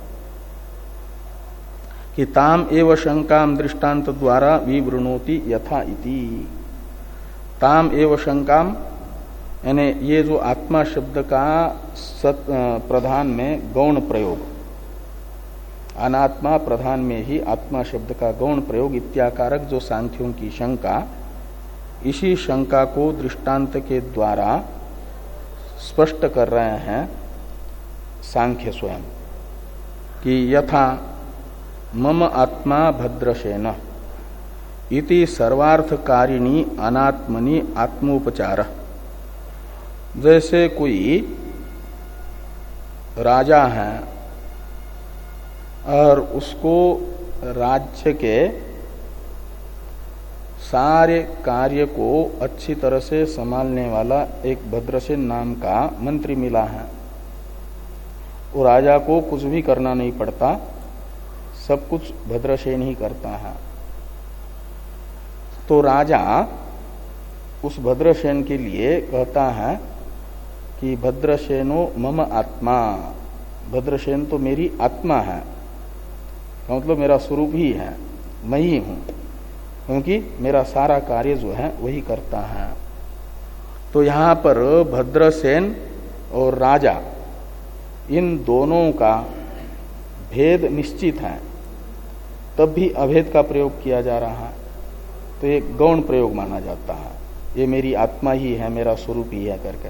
कि ताम एव शंकाम दृष्टांत द्वारा विवृणोति यथा इति। ताम एव शंकाम यानी ये जो आत्मा शब्द का सत प्रधान में गौण प्रयोग, अनात्मा प्रधान में ही आत्मा शब्द का गौण प्रयोग इत्याकारक जो सांख्यों की शंका, इसी शंका को दृष्टांत के द्वारा स्पष्ट कर रहे हैं सांख्य स्वयं कि यथा मम आत्मा भद्रशेन इति सर्वार्थकारिणी अनात्मनि आत्मोपचार। जैसे कोई राजा है और उसको राज्य के सारे कार्य को अच्छी तरह से संभालने वाला एक भद्रसेन नाम का मंत्री मिला है। वो राजा को कुछ भी करना नहीं पड़ता, सब कुछ भद्रसेन ही करता है। तो राजा उस भद्रसेन के लिए कहता है कि भद्रसेनो मम आत्मा, भद्रसेन तो मेरी आत्मा है, मतलब मेरा स्वरूप ही है, मैं ही हूं, क्योंकि मेरा सारा कार्य जो है वही करता है। तो यहां पर भद्रसेन और राजा इन दोनों का भेद निश्चित है, तब भी अभेद का प्रयोग किया जा रहा है, तो ये गौण प्रयोग माना जाता है। ये मेरी आत्मा ही है, मेरा स्वरूप ही है करके।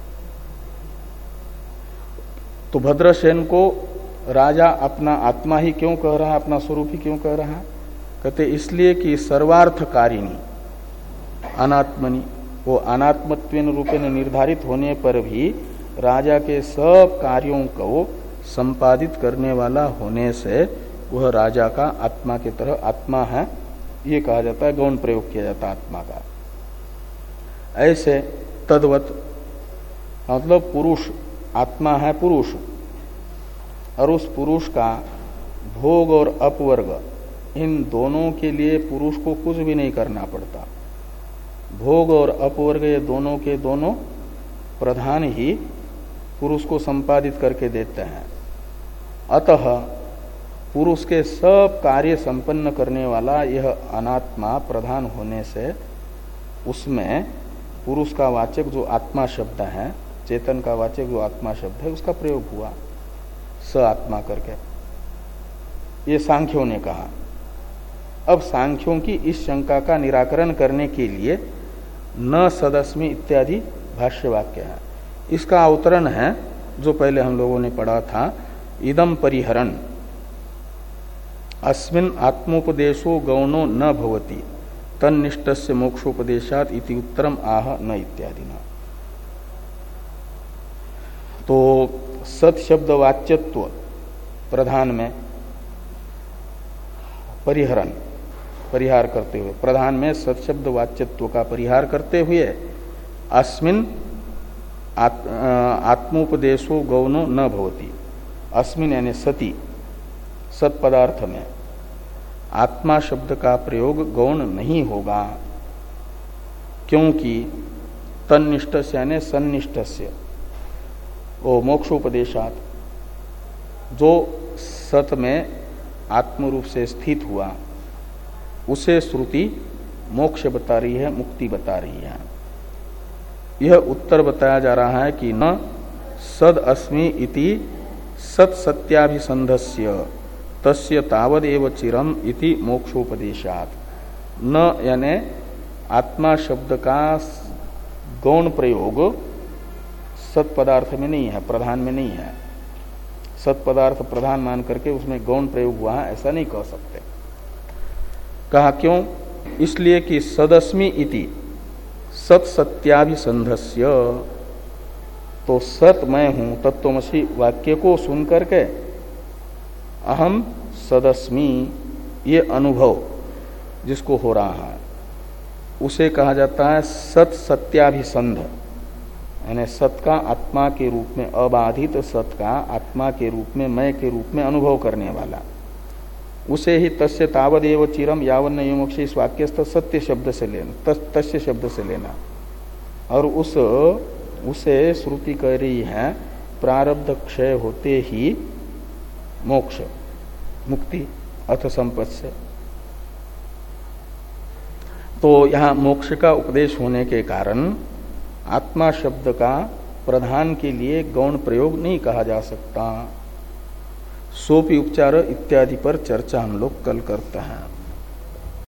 तो भद्रसेन को राजा अपना आत्मा ही क्यों कह रहा है, अपना स्वरूप ही क्यों कह रहा है? कहते इसलिए कि सर्वार्थकारिणी अनात्मनि, वो अनात्मत्वेन रूपेण निर्धारित होने पर भी राजा के सब कार्यों को संपादित करने वाला होने से वह राजा का आत्मा की तरह आत्मा है, ये कहा जाता है, गौण प्रयोग किया जाता है आत्मा का। ऐसे तद्वत मतलब पुरुष आत्मा है पुरुष, और उस पुरुष का भोग और अपवर्ग इन दोनों के लिए पुरुष को कुछ भी नहीं करना पड़ता। भोग और अपवर्ग ये दोनों के दोनों प्रधान ही पुरुष को संपादित करके देते हैं। अतः पुरुष के सब कार्य संपन्न करने वाला यह अनात्मा प्रधान होने से उसमें पुरुष का वाचक जो आत्मा शब्द है, चेतन का वाचक जो आत्मा शब्द है, उसका प्रयोग हुआ स आत्मा करके, ये सांख्यों ने कहा। अब सांख्यों की इस शंका का निराकरण करने के लिए न सदस्मि इत्यादि भाष्य वाक्य है। इसका अवतरण है जो पहले हम लोगों ने पढ़ा था, इदम परिहरण अस्मिन् आत्मोपदेशो गौणो न भवति तन्निष्टस्य मोक्षोपदेशात् इति उत्तरम आह न इत्यादि न। तो सत शब्द वाच्यत्व प्रधान में परिहरण परिहार करते हुए, प्रधान में सत शब्द वाच्यत्व का परिहार करते हुए अस्मिन् आत्मोपदेशो गौणो न भवति, अस्मिन् यानी सति सत पदार्थ में आत्मा शब्द का प्रयोग गौण नहीं होगा, क्योंकि तन्निष्ठ यानी सन्निष्ठ से वो मोक्षोपदेशात, जो सत में आत्म रूप से स्थित हुआ उसे श्रुति मोक्ष बता रही है, मुक्ति बता रही है। यह उत्तर बताया जा रहा है कि न सद अस्मि इति सत सत्याभिसंधस्य तस्य तावद एव चिरम इति मोक्षोपदेशात। न यानी आत्मा शब्द का गौण प्रयोग सत पदार्थ में नहीं है, प्रधान में नहीं है। सत पदार्थ प्रधान मान करके उसमें गौण प्रयोग हुआ है ऐसा नहीं कह सकते। कहा क्यों? इसलिए कि सदस्मि इति सत सत्याभिसंधस्य, तो सत मैं हूं तत्वमसि वाक्य को सुन करके अहम सदस्मि ये अनुभव जिसको हो रहा है उसे कहा जाता है सत सत्याभिसंध, यानी सत का आत्मा के रूप में, अबाधित सत का आत्मा के रूप में, मैं के रूप में अनुभव करने वाला, उसे ही तस्य तावदेव चिरम यावन्न योमोक्ष इस वाक्यस्थ सत्य शब्द से लेना, तस्य शब्द से लेना। और उस उसे श्रुति कह रही है प्रारब्ध क्षय होते ही मोक्ष, मुक्ति अथ संपत् से। तो यहां मोक्ष का उपदेश होने के कारण आत्मा शब्द का प्रधान के लिए गौण प्रयोग नहीं कहा जा सकता। सोपि उपचार इत्यादि पर चर्चा हम लोग कल करते हैं।